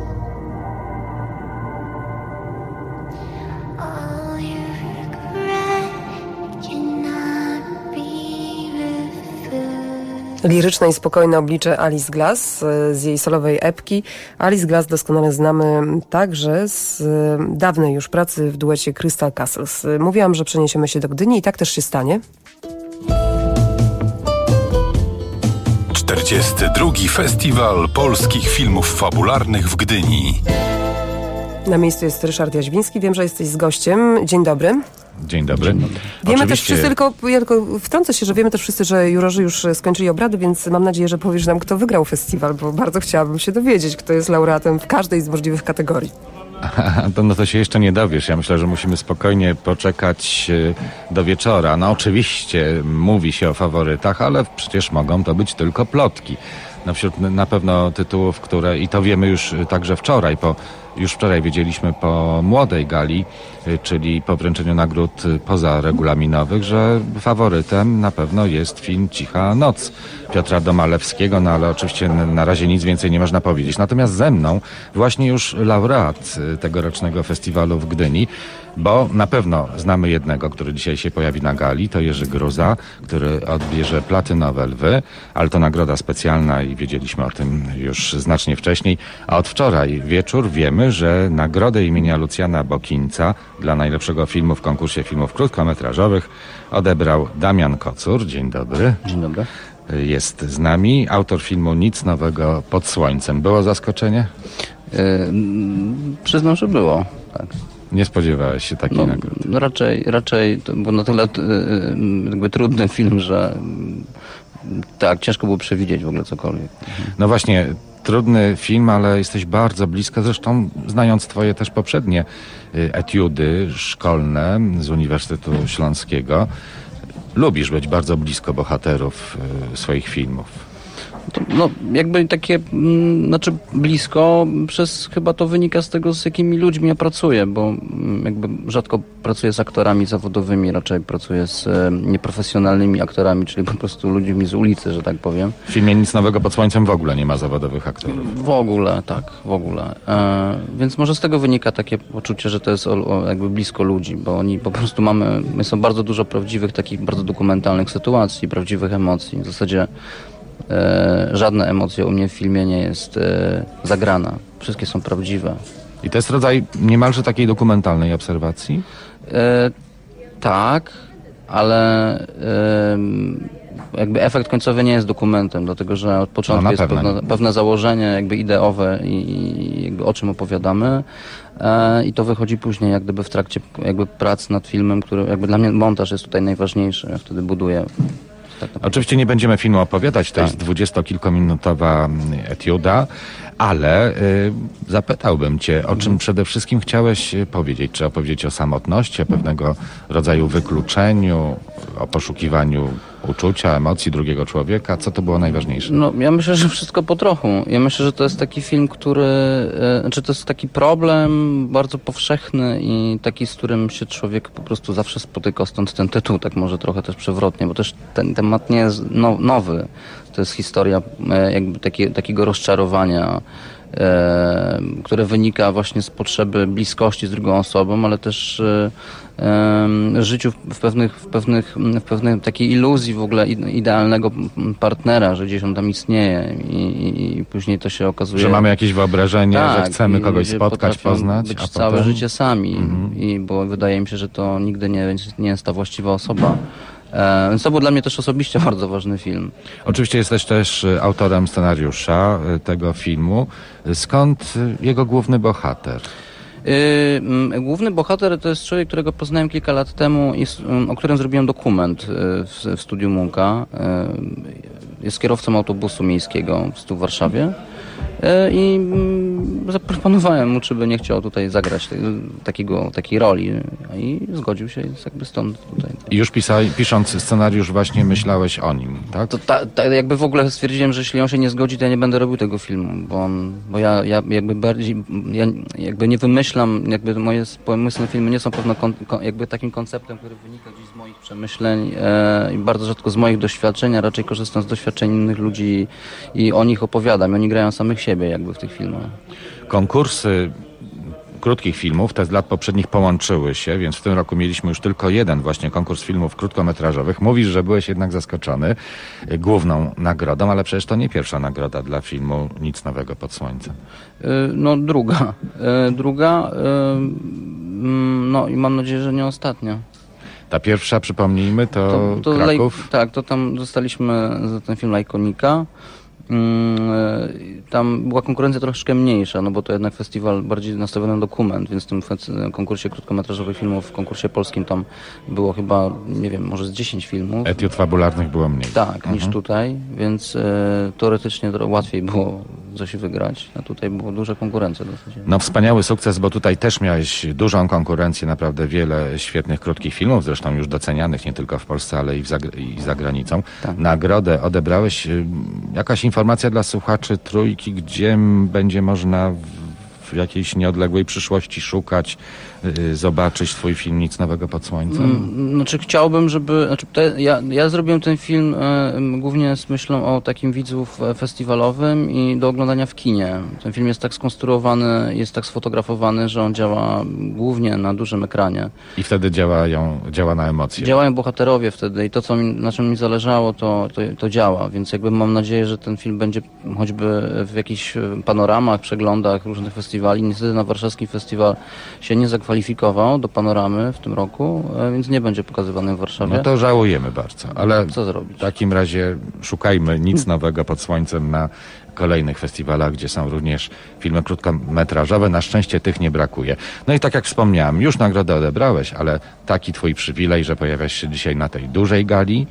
All your regret cannot be reversed. Liryczne i spokojne oblicze Alice Glass z jej solowej epki. Alice Glass doskonale znamy także z dawnej już pracy w duecie Crystal Castles. Mówiłam, że przeniesiemy się do Gdyni i tak też się stanie. 42. Festiwal Polskich Filmów Fabularnych w Gdyni. Na miejscu jest Ryszard Jaźwiński. Wiem, że jesteś z gościem. Dzień dobry. Dzień dobry. Wiemy też wszyscy, ja tylko wtrącę się, że wiemy też wszyscy, że jurorzy już skończyli obrady, więc mam nadzieję, że powiesz nam, kto wygrał festiwal, bo bardzo chciałabym się dowiedzieć, kto jest laureatem w każdej z możliwych kategorii. No to się jeszcze nie dowiesz. Ja myślę, że musimy spokojnie poczekać do wieczora. No oczywiście mówi się o faworytach, ale przecież mogą to być tylko plotki. No wśród na pewno tytułów, które, i to wiemy już także wczoraj, już wczoraj wiedzieliśmy po młodej gali, czyli po wręczeniu nagród pozaregulaminowych, że faworytem na pewno jest film Cicha noc Piotra Domalewskiego, no ale oczywiście na razie nic więcej nie można powiedzieć. Natomiast ze mną właśnie już laureat tegorocznego festiwalu w Gdyni, bo na pewno znamy jednego, który dzisiaj się pojawi na gali, to Jerzy Gruza, który odbierze Platynowe Lwy, ale to nagroda specjalna i wiedzieliśmy o tym już znacznie wcześniej, a od wczoraj wieczór wiemy, że nagrodę imienia Lucjana Bokińca dla najlepszego filmu w konkursie filmów krótkometrażowych odebrał Damian Kocur. Dzień dobry. Dzień dobry. Jest z nami autor filmu Nic nowego pod słońcem. Było zaskoczenie? Przyznam, że było, tak. Nie spodziewałeś się takiej nagrody? No raczej to był na tyle jakby trudny film, że tak, ciężko było przewidzieć w ogóle cokolwiek. No właśnie, trudny film, ale jesteś bardzo blisko, zresztą znając twoje też poprzednie etiudy szkolne z Uniwersytetu Śląskiego, lubisz być bardzo blisko bohaterów swoich filmów. No, jakby takie, znaczy blisko, chyba to wynika z tego, z jakimi ludźmi ja pracuję, bo jakby rzadko pracuję z aktorami zawodowymi, raczej pracuję z nieprofesjonalnymi aktorami, czyli po prostu ludźmi z ulicy, że tak powiem. W filmie Nic nowego pod słońcem w ogóle nie ma zawodowych aktorów. W ogóle, tak, w ogóle. Więc może z tego wynika takie poczucie, że to jest jakby blisko ludzi, bo oni po prostu jest bardzo dużo prawdziwych, takich bardzo dokumentalnych sytuacji, prawdziwych emocji. W zasadzie żadna emocja u mnie w filmie nie jest zagrana. Wszystkie są prawdziwe. I to jest rodzaj niemalże takiej dokumentalnej obserwacji? Tak, ale jakby efekt końcowy nie jest dokumentem, dlatego że od początku jest pewne założenie jakby ideowe i jakby o czym opowiadamy i to wychodzi później jak gdyby w trakcie jakby prac nad filmem, który jakby dla mnie montaż jest tutaj najważniejszy. Ja wtedy buduję. Tak, oczywiście nie będziemy filmu opowiadać, to jest 20-kilkominutowa etiuda, ale zapytałbym cię, o czym przede wszystkim chciałeś powiedzieć? Czy opowiedzieć o samotności, o pewnego rodzaju wykluczeniu, o poszukiwaniu uczucia, emocji drugiego człowieka? Co to było najważniejsze? No, ja myślę, że wszystko po trochu. Ja myślę, że to jest taki film, to jest taki problem bardzo powszechny i taki, z którym się człowiek po prostu zawsze spotyka, stąd ten tytuł, tak może trochę też przewrotnie, bo też ten temat nie jest nowy. To jest historia jakby takiego rozczarowania, które wynika właśnie z potrzeby bliskości z drugą osobą, ale też życiu w pewnej takiej iluzji w ogóle idealnego partnera, że gdzieś on tam istnieje i później to się okazuje... Że mamy jakieś wyobrażenie, że chcemy kogoś spotkać, poznać. Być całe życie sami, bo wydaje mi się, że to nigdy nie jest ta właściwa osoba. Więc to był dla mnie też osobiście bardzo ważny film. Oczywiście jesteś też autorem scenariusza tego filmu. Skąd jego główny bohater? Główny bohater to jest człowiek, którego poznałem kilka lat temu, o którym zrobiłem dokument w studiu Munka. Jest kierowcą autobusu miejskiego w Warszawie I zaproponowałem mu, czy by nie chciał tutaj zagrać takiej roli i zgodził się, jest jakby stąd tutaj. I już pisząc scenariusz właśnie myślałeś o nim, tak? To jakby w ogóle stwierdziłem, że jeśli on się nie zgodzi, to ja nie będę robił tego filmu, bo ja jakby bardziej, ja jakby nie wymyślam, jakby moje pomysły na filmy nie są pewno jakby takim konceptem, który wynika gdzieś z moich przemyśleń i bardzo rzadko z moich doświadczeń, a raczej korzystam z doświadczeń innych ludzi i o nich opowiadam. Oni grają samych siebie jakby w tych filmach. Konkursy krótkich filmów, te z lat poprzednich połączyły się, więc w tym roku mieliśmy już tylko jeden właśnie konkurs filmów krótkometrażowych. Mówisz, że byłeś jednak zaskoczony główną nagrodą, ale przecież to nie pierwsza nagroda dla filmu Nic nowego pod słońcem. No druga. No i mam nadzieję, że nie ostatnia. Ta pierwsza, przypomnijmy, to Kraków? Tak, to tam dostaliśmy za ten film Lajkonika. Tam była konkurencja troszeczkę mniejsza, no bo to jednak festiwal bardziej nastawiony na dokument, więc w tym konkursie krótkometrażowych filmów, w konkursie polskim tam było chyba, nie wiem, może z 10 filmów. Etiud fabularnych było mniej. Tak, niż tutaj, więc teoretycznie łatwiej było coś wygrać, a tutaj była duża konkurencja. No wspaniały sukces, bo tutaj też miałeś dużą konkurencję, naprawdę wiele świetnych krótkich filmów, zresztą już docenianych nie tylko w Polsce, ale i za granicą. Tak. Nagrodę odebrałeś. Jakaś informacja dla słuchaczy Trójki, gdzie będzie można w jakiejś nieodległej przyszłości szukać, zobaczyć twój film Nic nowego pod słońcem? Znaczy chciałbym, żeby... Ja zrobiłem ten film głównie z myślą o takim widzów festiwalowym i do oglądania w kinie. Ten film jest tak skonstruowany, jest tak sfotografowany, że on działa głównie na dużym ekranie. I wtedy działa na emocje. Działają bohaterowie wtedy i to, na czym mi zależało, to działa. Więc jakby mam nadzieję, że ten film będzie choćby w jakichś panoramach, przeglądach różnych festiwali. Niestety na warszawski festiwal się nie zakwalifikował do panoramy w tym roku, więc nie będzie pokazywany w Warszawie. No to żałujemy bardzo, ale co zrobić? W takim razie szukajmy Nic nowego pod słońcem na kolejnych festiwalach, gdzie są również filmy krótkometrażowe. Na szczęście tych nie brakuje. No i tak jak wspomniałem, już nagrodę odebrałeś, ale taki twój przywilej, że pojawiasz się dzisiaj na tej dużej gali,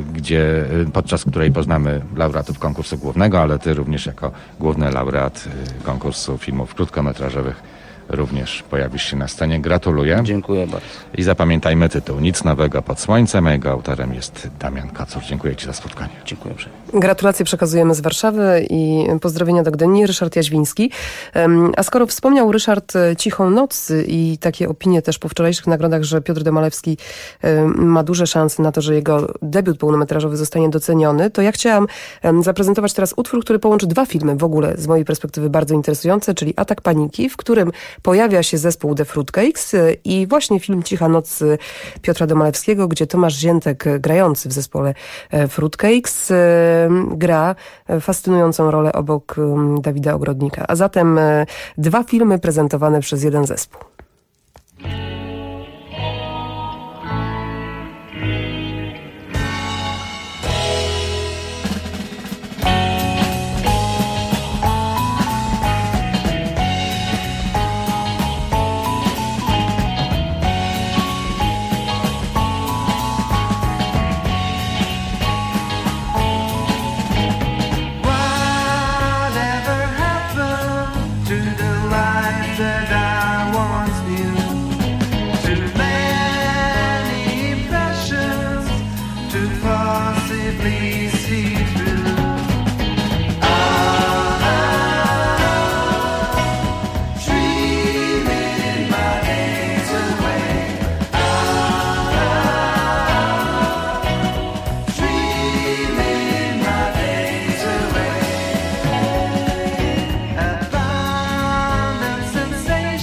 podczas której poznamy laureatów konkursu głównego, ale ty również jako główny laureat konkursu filmów krótkometrażowych również pojawisz się na scenie. Gratuluję. Dziękuję bardzo. I zapamiętajmy tytuł Nic nowego pod słońcem. Jego autorem jest Damian Kocur. Dziękuję ci za spotkanie. Dziękuję uprzejmie. Gratulacje przekazujemy z Warszawy i pozdrowienia do Gdyni. Ryszard Jaźwiński. A skoro wspomniał Ryszard Cichą noc i takie opinie też po wczorajszych nagrodach, że Piotr Domalewski ma duże szanse na to, że jego debiut pełnometrażowy zostanie doceniony, to ja chciałam zaprezentować teraz utwór, który połączy dwa filmy w ogóle z mojej perspektywy bardzo interesujące, czyli Atak paniki, w którym pojawia się zespół The Fruitcakes i właśnie film Cicha noc Piotra Domalewskiego, gdzie Tomasz Ziętek, grający w zespole Fruitcakes, gra fascynującą rolę obok Dawida Ogrodnika. A zatem dwa filmy prezentowane przez jeden zespół. Sensation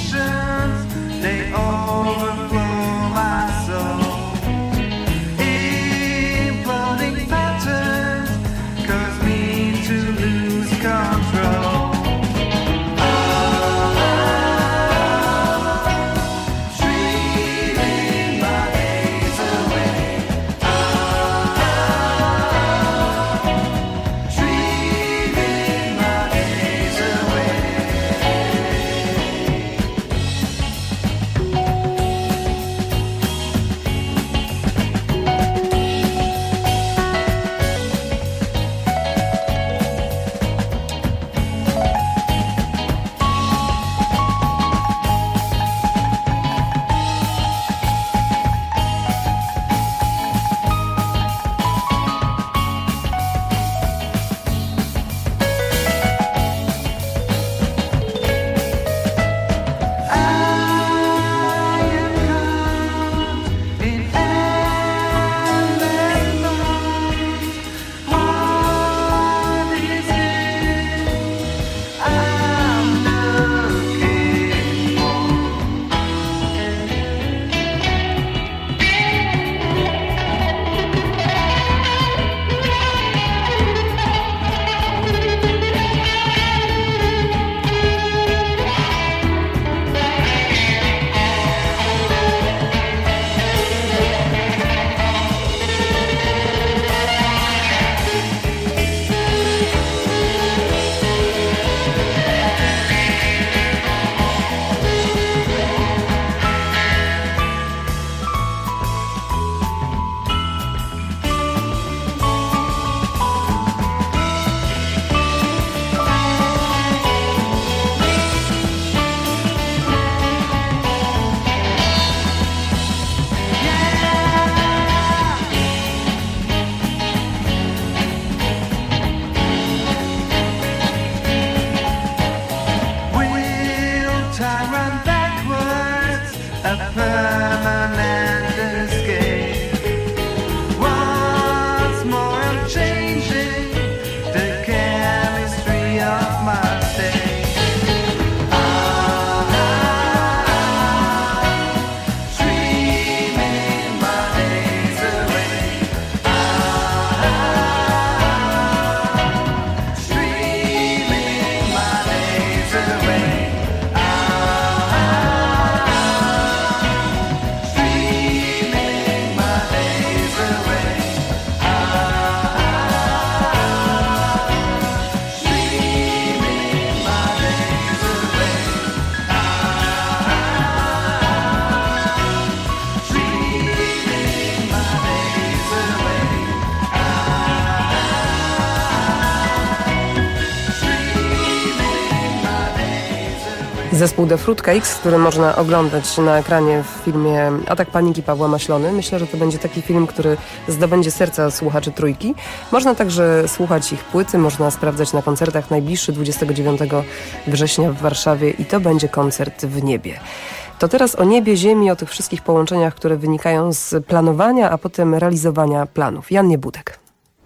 a permanent escape. Once more I'm changing the chemistry of my state. Dreaming my days away. Dreaming my days away. Dreaming my days away. Dreaming my days away. Dreaming my days away. Zespół The Fruitcakes, który można oglądać na ekranie w filmie Atak paniki Pawła Maślony. Myślę, że to będzie taki film, który zdobędzie serca słuchaczy Trójki. Można także słuchać ich płyty, można sprawdzać na koncertach. Najbliższy 29 września w Warszawie i to będzie koncert w niebie. To teraz o niebie, ziemi, o tych wszystkich połączeniach, które wynikają z planowania, a potem realizowania planów. Jan Niebudek.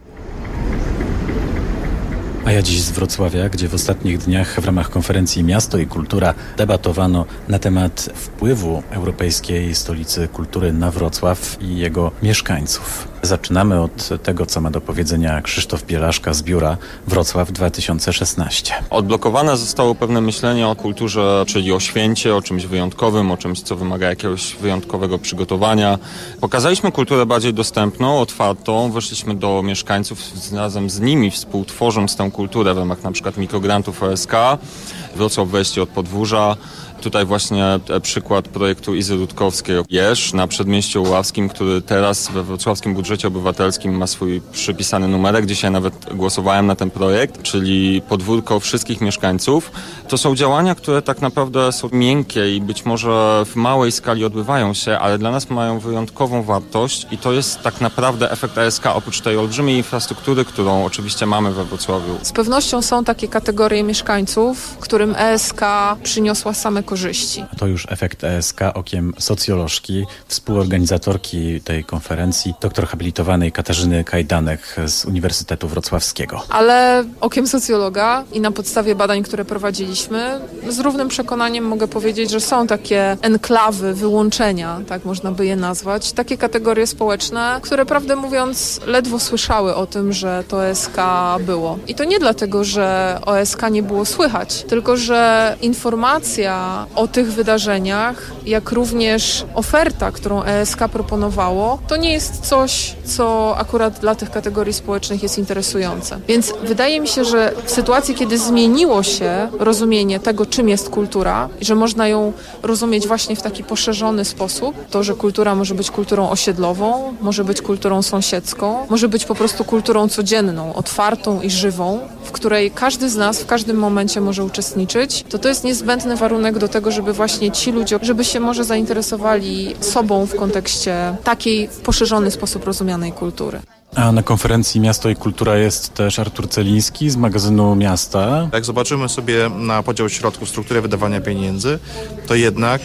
A ja dziś z Wrocławia, gdzie w ostatnich dniach w ramach konferencji Miasto i Kultura debatowano na temat wpływu Europejskiej Stolicy Kultury na Wrocław i jego mieszkańców. Zaczynamy od tego, co ma do powiedzenia Krzysztof Bielaszka z biura Wrocław 2016. Odblokowane zostało pewne myślenie o kulturze, czyli o święcie, o czymś wyjątkowym, o czymś, co wymaga jakiegoś wyjątkowego przygotowania. Pokazaliśmy kulturę bardziej dostępną, otwartą, weszliśmy do mieszkańców, razem z nimi współtworząc tę kulturę w ramach na przykład mikrograntów OSK. Wrocław wejście od podwórza. Tutaj właśnie przykład projektu Izy Rutkowskiej Jeż na Przedmieściu Oławskim, który teraz we wrocławskim budżecie obywatelskim ma swój przypisany numerek. Dzisiaj nawet głosowałem na ten projekt, czyli podwórko wszystkich mieszkańców. To są działania, które tak naprawdę są miękkie i być może w małej skali odbywają się, ale dla nas mają wyjątkową wartość i to jest tak naprawdę efekt ESK, oprócz tej olbrzymiej infrastruktury, którą oczywiście mamy we Wrocławiu. Z pewnością są takie kategorie mieszkańców, którym ESK przyniosła same korzyści. To już efekt ESK okiem socjolożki, współorganizatorki tej konferencji, doktor habilitowanej Katarzyny Kajdanek z Uniwersytetu Wrocławskiego. Ale okiem socjologa i na podstawie badań, które prowadziliśmy, z równym przekonaniem mogę powiedzieć, że są takie enklawy, wyłączenia, tak można by je nazwać, takie kategorie społeczne, które prawdę mówiąc ledwo słyszały o tym, że to ESK było. I to nie dlatego, że o ESK nie było słychać, tylko że informacja o tych wydarzeniach, jak również oferta, którą ESK proponowało, to nie jest coś, co akurat dla tych kategorii społecznych jest interesujące. Więc wydaje mi się, że w sytuacji, kiedy zmieniło się rozumienie tego, czym jest kultura i że można ją rozumieć właśnie w taki poszerzony sposób, to, że kultura może być kulturą osiedlową, może być kulturą sąsiedzką, może być po prostu kulturą codzienną, otwartą i żywą, w której każdy z nas w każdym momencie może uczestniczyć, to jest niezbędny warunek do tego, żeby właśnie ci ludzie, żeby się może zainteresowali sobą w kontekście takiej w poszerzony sposób rozumianej kultury. A na konferencji Miasto i Kultura jest też Artur Celiński z magazynu Miasta. Jak zobaczymy sobie na podział środków, strukturę wydawania pieniędzy, to jednak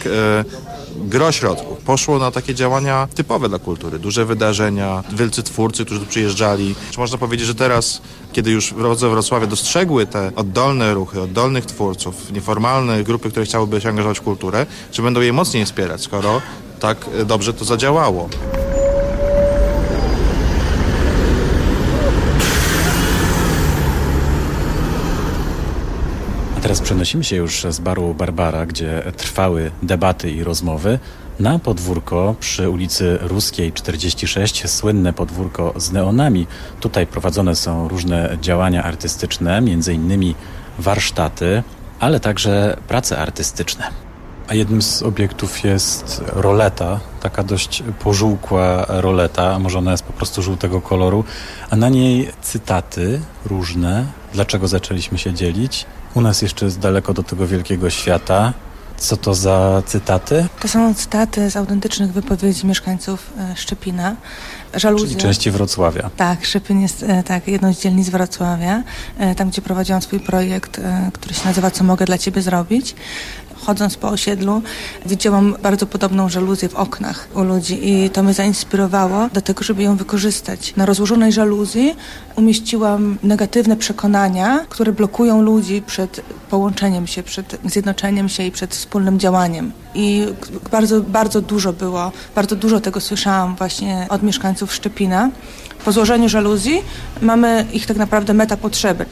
gro środków poszło na takie działania typowe dla kultury. Duże wydarzenia, wielcy twórcy, którzy tu przyjeżdżali. Czy można powiedzieć, że teraz, kiedy już władze Wrocławia dostrzegły te oddolne ruchy, oddolnych twórców, nieformalne grupy, które chciałyby się angażować w kulturę, czy będą je mocniej wspierać, skoro tak dobrze to zadziałało? Teraz przenosimy się już z baru Barbara, gdzie trwały debaty i rozmowy, na podwórko przy ulicy Ruskiej 46, słynne podwórko z neonami. Tutaj prowadzone są różne działania artystyczne, między innymi warsztaty, ale także prace artystyczne. A jednym z obiektów jest roleta, taka dość pożółkła roleta, a może ona jest po prostu żółtego koloru, a na niej cytaty różne. Dlaczego zaczęliśmy się dzielić? U nas jeszcze jest daleko do tego wielkiego świata. Co to za cytaty? To są cytaty z autentycznych wypowiedzi mieszkańców Szczepina. Żaluzja. Czyli części Wrocławia. Tak, Szczepin jest jedną z dzielnic Wrocławia, tam gdzie prowadziłam swój projekt, który się nazywa Co mogę dla ciebie zrobić. chodząc po osiedlu, widziałam bardzo podobną żaluzję w oknach u ludzi i to mnie zainspirowało do tego, żeby ją wykorzystać. Na rozłożonej żaluzji umieściłam negatywne przekonania, które blokują ludzi przed połączeniem się, przed zjednoczeniem się i przed wspólnym działaniem. I bardzo dużo tego słyszałam właśnie od mieszkańców Szczepina. Po złożeniu żaluzji mamy ich tak naprawdę metapotrzeby.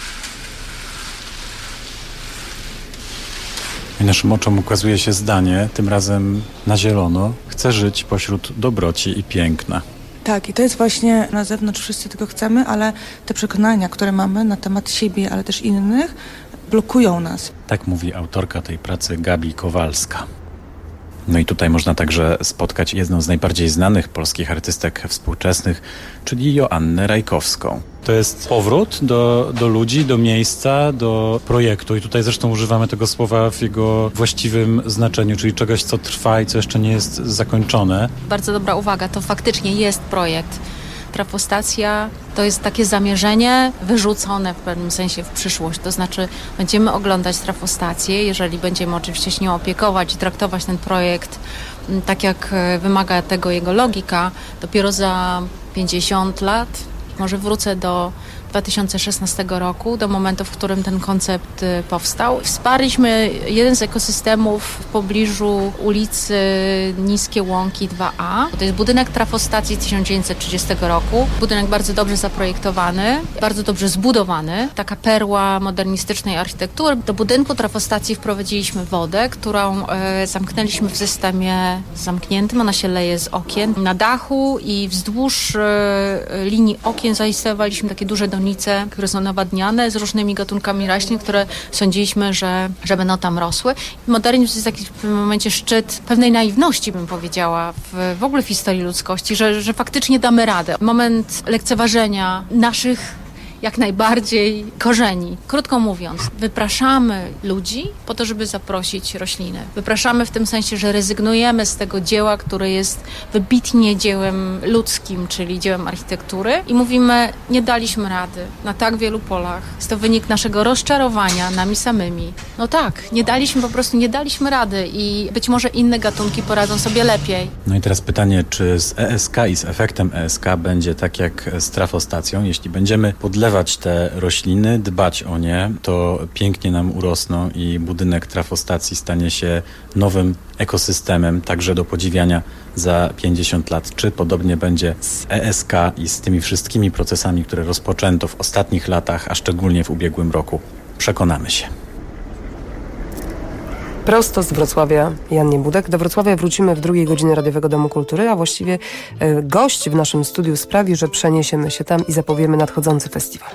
I naszym oczom ukazuje się zdanie, tym razem na zielono: chcę żyć pośród dobroci i piękna. Tak, i to jest właśnie na zewnątrz wszyscy tego chcemy, ale te przekonania, które mamy na temat siebie, ale też innych, blokują nas. Tak mówi autorka tej pracy Gabi Kowalska. No i tutaj można także spotkać jedną z najbardziej znanych polskich artystek współczesnych, czyli Joannę Rajkowską. To jest powrót do ludzi, do miejsca, do projektu i tutaj zresztą używamy tego słowa w jego właściwym znaczeniu, czyli czegoś, co trwa i co jeszcze nie jest zakończone. Bardzo dobra uwaga, to faktycznie jest projekt. Trafostacja to jest takie zamierzenie wyrzucone w pewnym sensie w przyszłość. To znaczy będziemy oglądać trafostację, jeżeli będziemy oczywiście się nią opiekować i traktować ten projekt tak, jak wymaga tego jego logika, dopiero za 50 lat może wrócę do 2016 roku, do momentu, w którym ten koncept powstał. Wsparliśmy jeden z ekosystemów w pobliżu ulicy Niskie Łąki 2A. To jest budynek trafostacji z 1930 roku. Budynek bardzo dobrze zaprojektowany, bardzo dobrze zbudowany. Taka perła modernistycznej architektury. Do budynku trafostacji wprowadziliśmy wodę, którą zamknęliśmy w systemie zamkniętym. Ona się leje z okien. Na dachu i wzdłuż linii okien zainstalowaliśmy takie duże donice, które są nawadniane z różnymi gatunkami roślin, które sądziliśmy, że będą tam rosły. Modernizm to jest taki w pewnym momencie szczyt pewnej naiwności, bym powiedziała, w ogóle w historii ludzkości, że faktycznie damy radę. Moment lekceważenia naszych jak najbardziej korzeni. Krótko mówiąc, wypraszamy ludzi po to, żeby zaprosić rośliny. Wypraszamy w tym sensie, że rezygnujemy z tego dzieła, które jest wybitnie dziełem ludzkim, czyli dziełem architektury i mówimy, nie daliśmy rady na tak wielu polach. Jest to wynik naszego rozczarowania nami samymi. No tak, po prostu nie daliśmy rady i być może inne gatunki poradzą sobie lepiej. No i teraz pytanie, czy z ESK i z efektem ESK będzie tak jak z trafostacją? Jeśli będziemy podlewać te rośliny, dbać o nie, to pięknie nam urosną i budynek trafostacji stanie się nowym ekosystemem, także do podziwiania za 50 lat. Czy podobnie będzie z ESK i z tymi wszystkimi procesami, które rozpoczęto w ostatnich latach, a szczególnie w ubiegłym roku? Przekonamy się. Prosto z Wrocławia, Jan Niebudek. Do Wrocławia wrócimy w drugiej godzinie Radiowego Domu Kultury, a właściwie gość w naszym studiu sprawi, że przeniesiemy się tam i zapowiemy nadchodzący festiwal.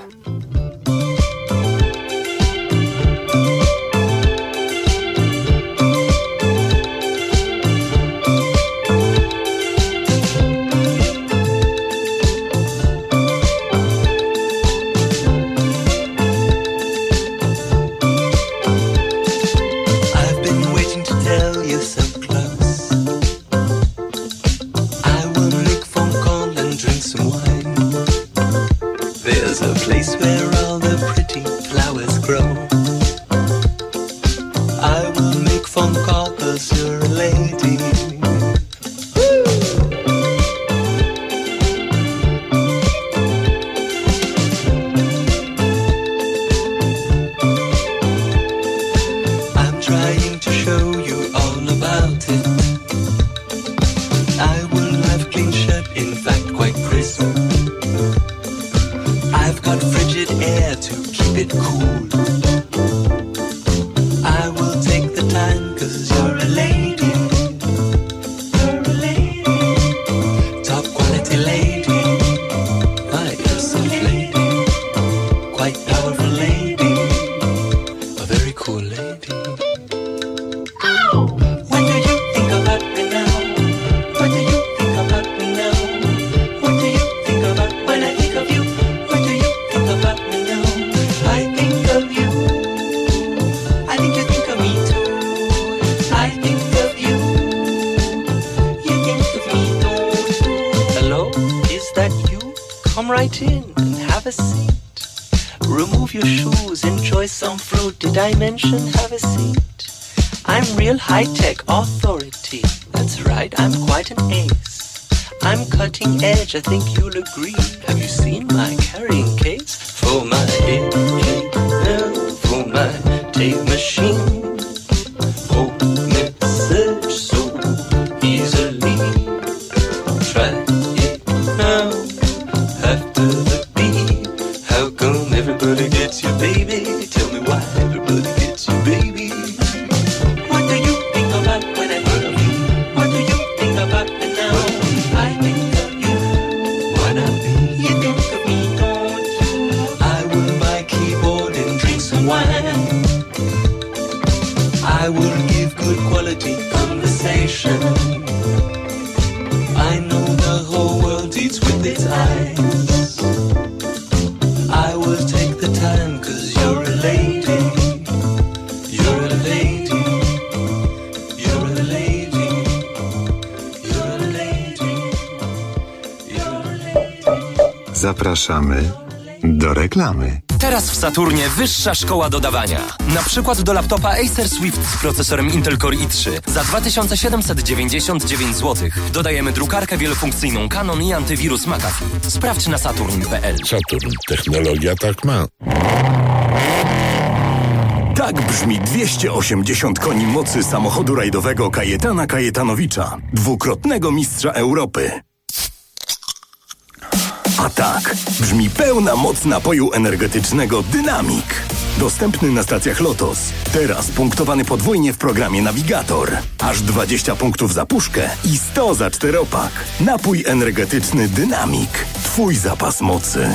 Remove your shoes, enjoy some fruit. Did I mention have a seat? I'm real high-tech authority. That's right, I'm quite an ace. I'm cutting edge, I think you'll agree. Have you seen my carrying case? For my AGL, for my tape machine. Hope message so easily. Try it now, after the beat. How come everybody gets you, baby? Tell me why everybody gets you, baby. What do you think about when I think of you? What do you think about me now? I think of you. What I think you think of me, don't you? I will buy keyboard and drink some wine. I will give good quality conversation. I know the whole world eats with its eyes. I will take the time 'cause you're a lady. You're a lady. You're a lady. You're a lady. You're a lady. Zapraszamy do reklamy. Teraz w Saturnie wyższa szkoła dodawania. Na przykład do laptopa Acer Swift z procesorem Intel Core i3 za 2799 zł. Dodajemy drukarkę wielofunkcyjną Canon i antywirus McAfee. Sprawdź na saturn.pl. Saturn. Technologia tak ma. Tak brzmi 280 koni mocy samochodu rajdowego Kajetana Kajetanowicza, dwukrotnego mistrza Europy. A tak brzmi pełna moc napoju energetycznego Dynamik. Dostępny na stacjach Lotos. Teraz punktowany podwójnie w programie Navigator. Aż 20 punktów za puszkę i 100 za 4-pak. Napój energetyczny Dynamik. Twój zapas mocy.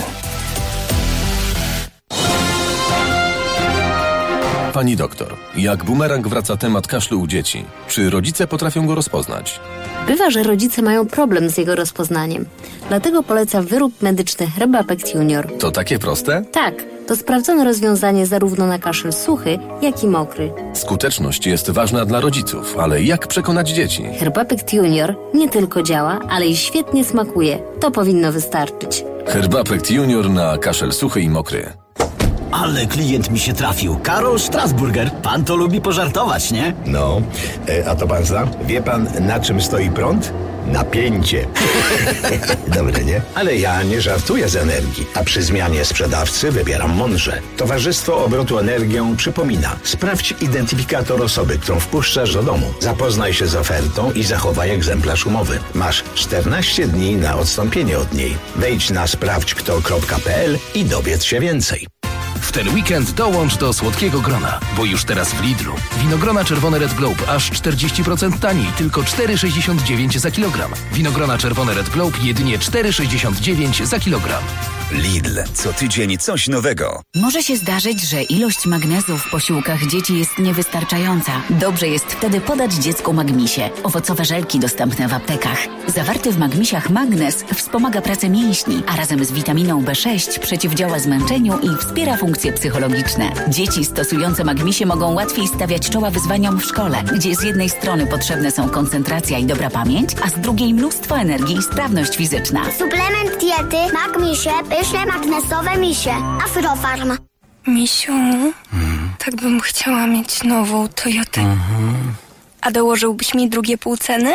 Pani doktor, jak bumerang wraca temat kaszlu u dzieci. Czy rodzice potrafią go rozpoznać? Bywa, że rodzice mają problem z jego rozpoznaniem. Dlatego poleca wyrób medyczny Herbapect Junior. To takie proste? Tak, to sprawdzone rozwiązanie zarówno na kaszel suchy, jak i mokry. Skuteczność jest ważna dla rodziców, ale jak przekonać dzieci? Herbapect Junior nie tylko działa, ale i świetnie smakuje. To powinno wystarczyć. Herbapect Junior na kaszel suchy i mokry. Ale klient mi się trafił. Karol Strasburger. Pan to lubi pożartować, nie? No, a to pan zna? Wie pan, na czym stoi prąd? Napięcie. Dobre, nie? Ale ja nie żartuję z energii, a przy zmianie sprzedawcy wybieram mądrze. Towarzystwo Obrotu Energią przypomina: sprawdź identyfikator osoby, którą wpuszczasz do domu. Zapoznaj się z ofertą i zachowaj egzemplarz umowy. Masz 14 dni na odstąpienie od niej. Wejdź na sprawdźkto.pl i dowiedz się więcej. W ten weekend dołącz do słodkiego grona, bo już teraz w Lidlu. Winogrona czerwone Red Globe aż 40% taniej, tylko 4,69 za kilogram. Winogrona czerwone Red Globe jedynie 4,69 za kilogram. Lidl. Co tydzień coś nowego. Może się zdarzyć, że ilość magnezu w posiłkach dzieci jest niewystarczająca. Dobrze jest wtedy podać dziecku Magmisie. Owocowe żelki dostępne w aptekach. Zawarty w Magmisiach magnez wspomaga pracę mięśni, a razem z witaminą B6 przeciwdziała zmęczeniu i wspiera funkcje psychologiczne. Dzieci stosujące Magmisie mogą łatwiej stawiać czoła wyzwaniom w szkole, gdzie z jednej strony potrzebne są koncentracja i dobra pamięć, a z drugiej mnóstwo energii i sprawność fizyczna. Suplement diety Magmisie, pyszne magnesowe misie. Afrofarm. Misiu, tak bym chciała mieć nową Toyotę. A dołożyłbyś mi drugie pół ceny?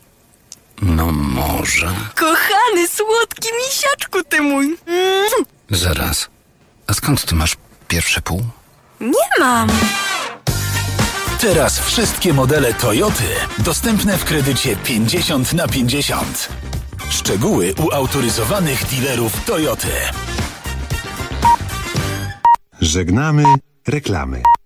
No może. Kochany, słodki misiaczku ty mój. Zaraz. A skąd ty masz pierwsze pół? Nie mam. Teraz wszystkie modele Toyoty dostępne w kredycie 50/50. Szczegóły u autoryzowanych dealerów Toyoty. Żegnamy reklamy.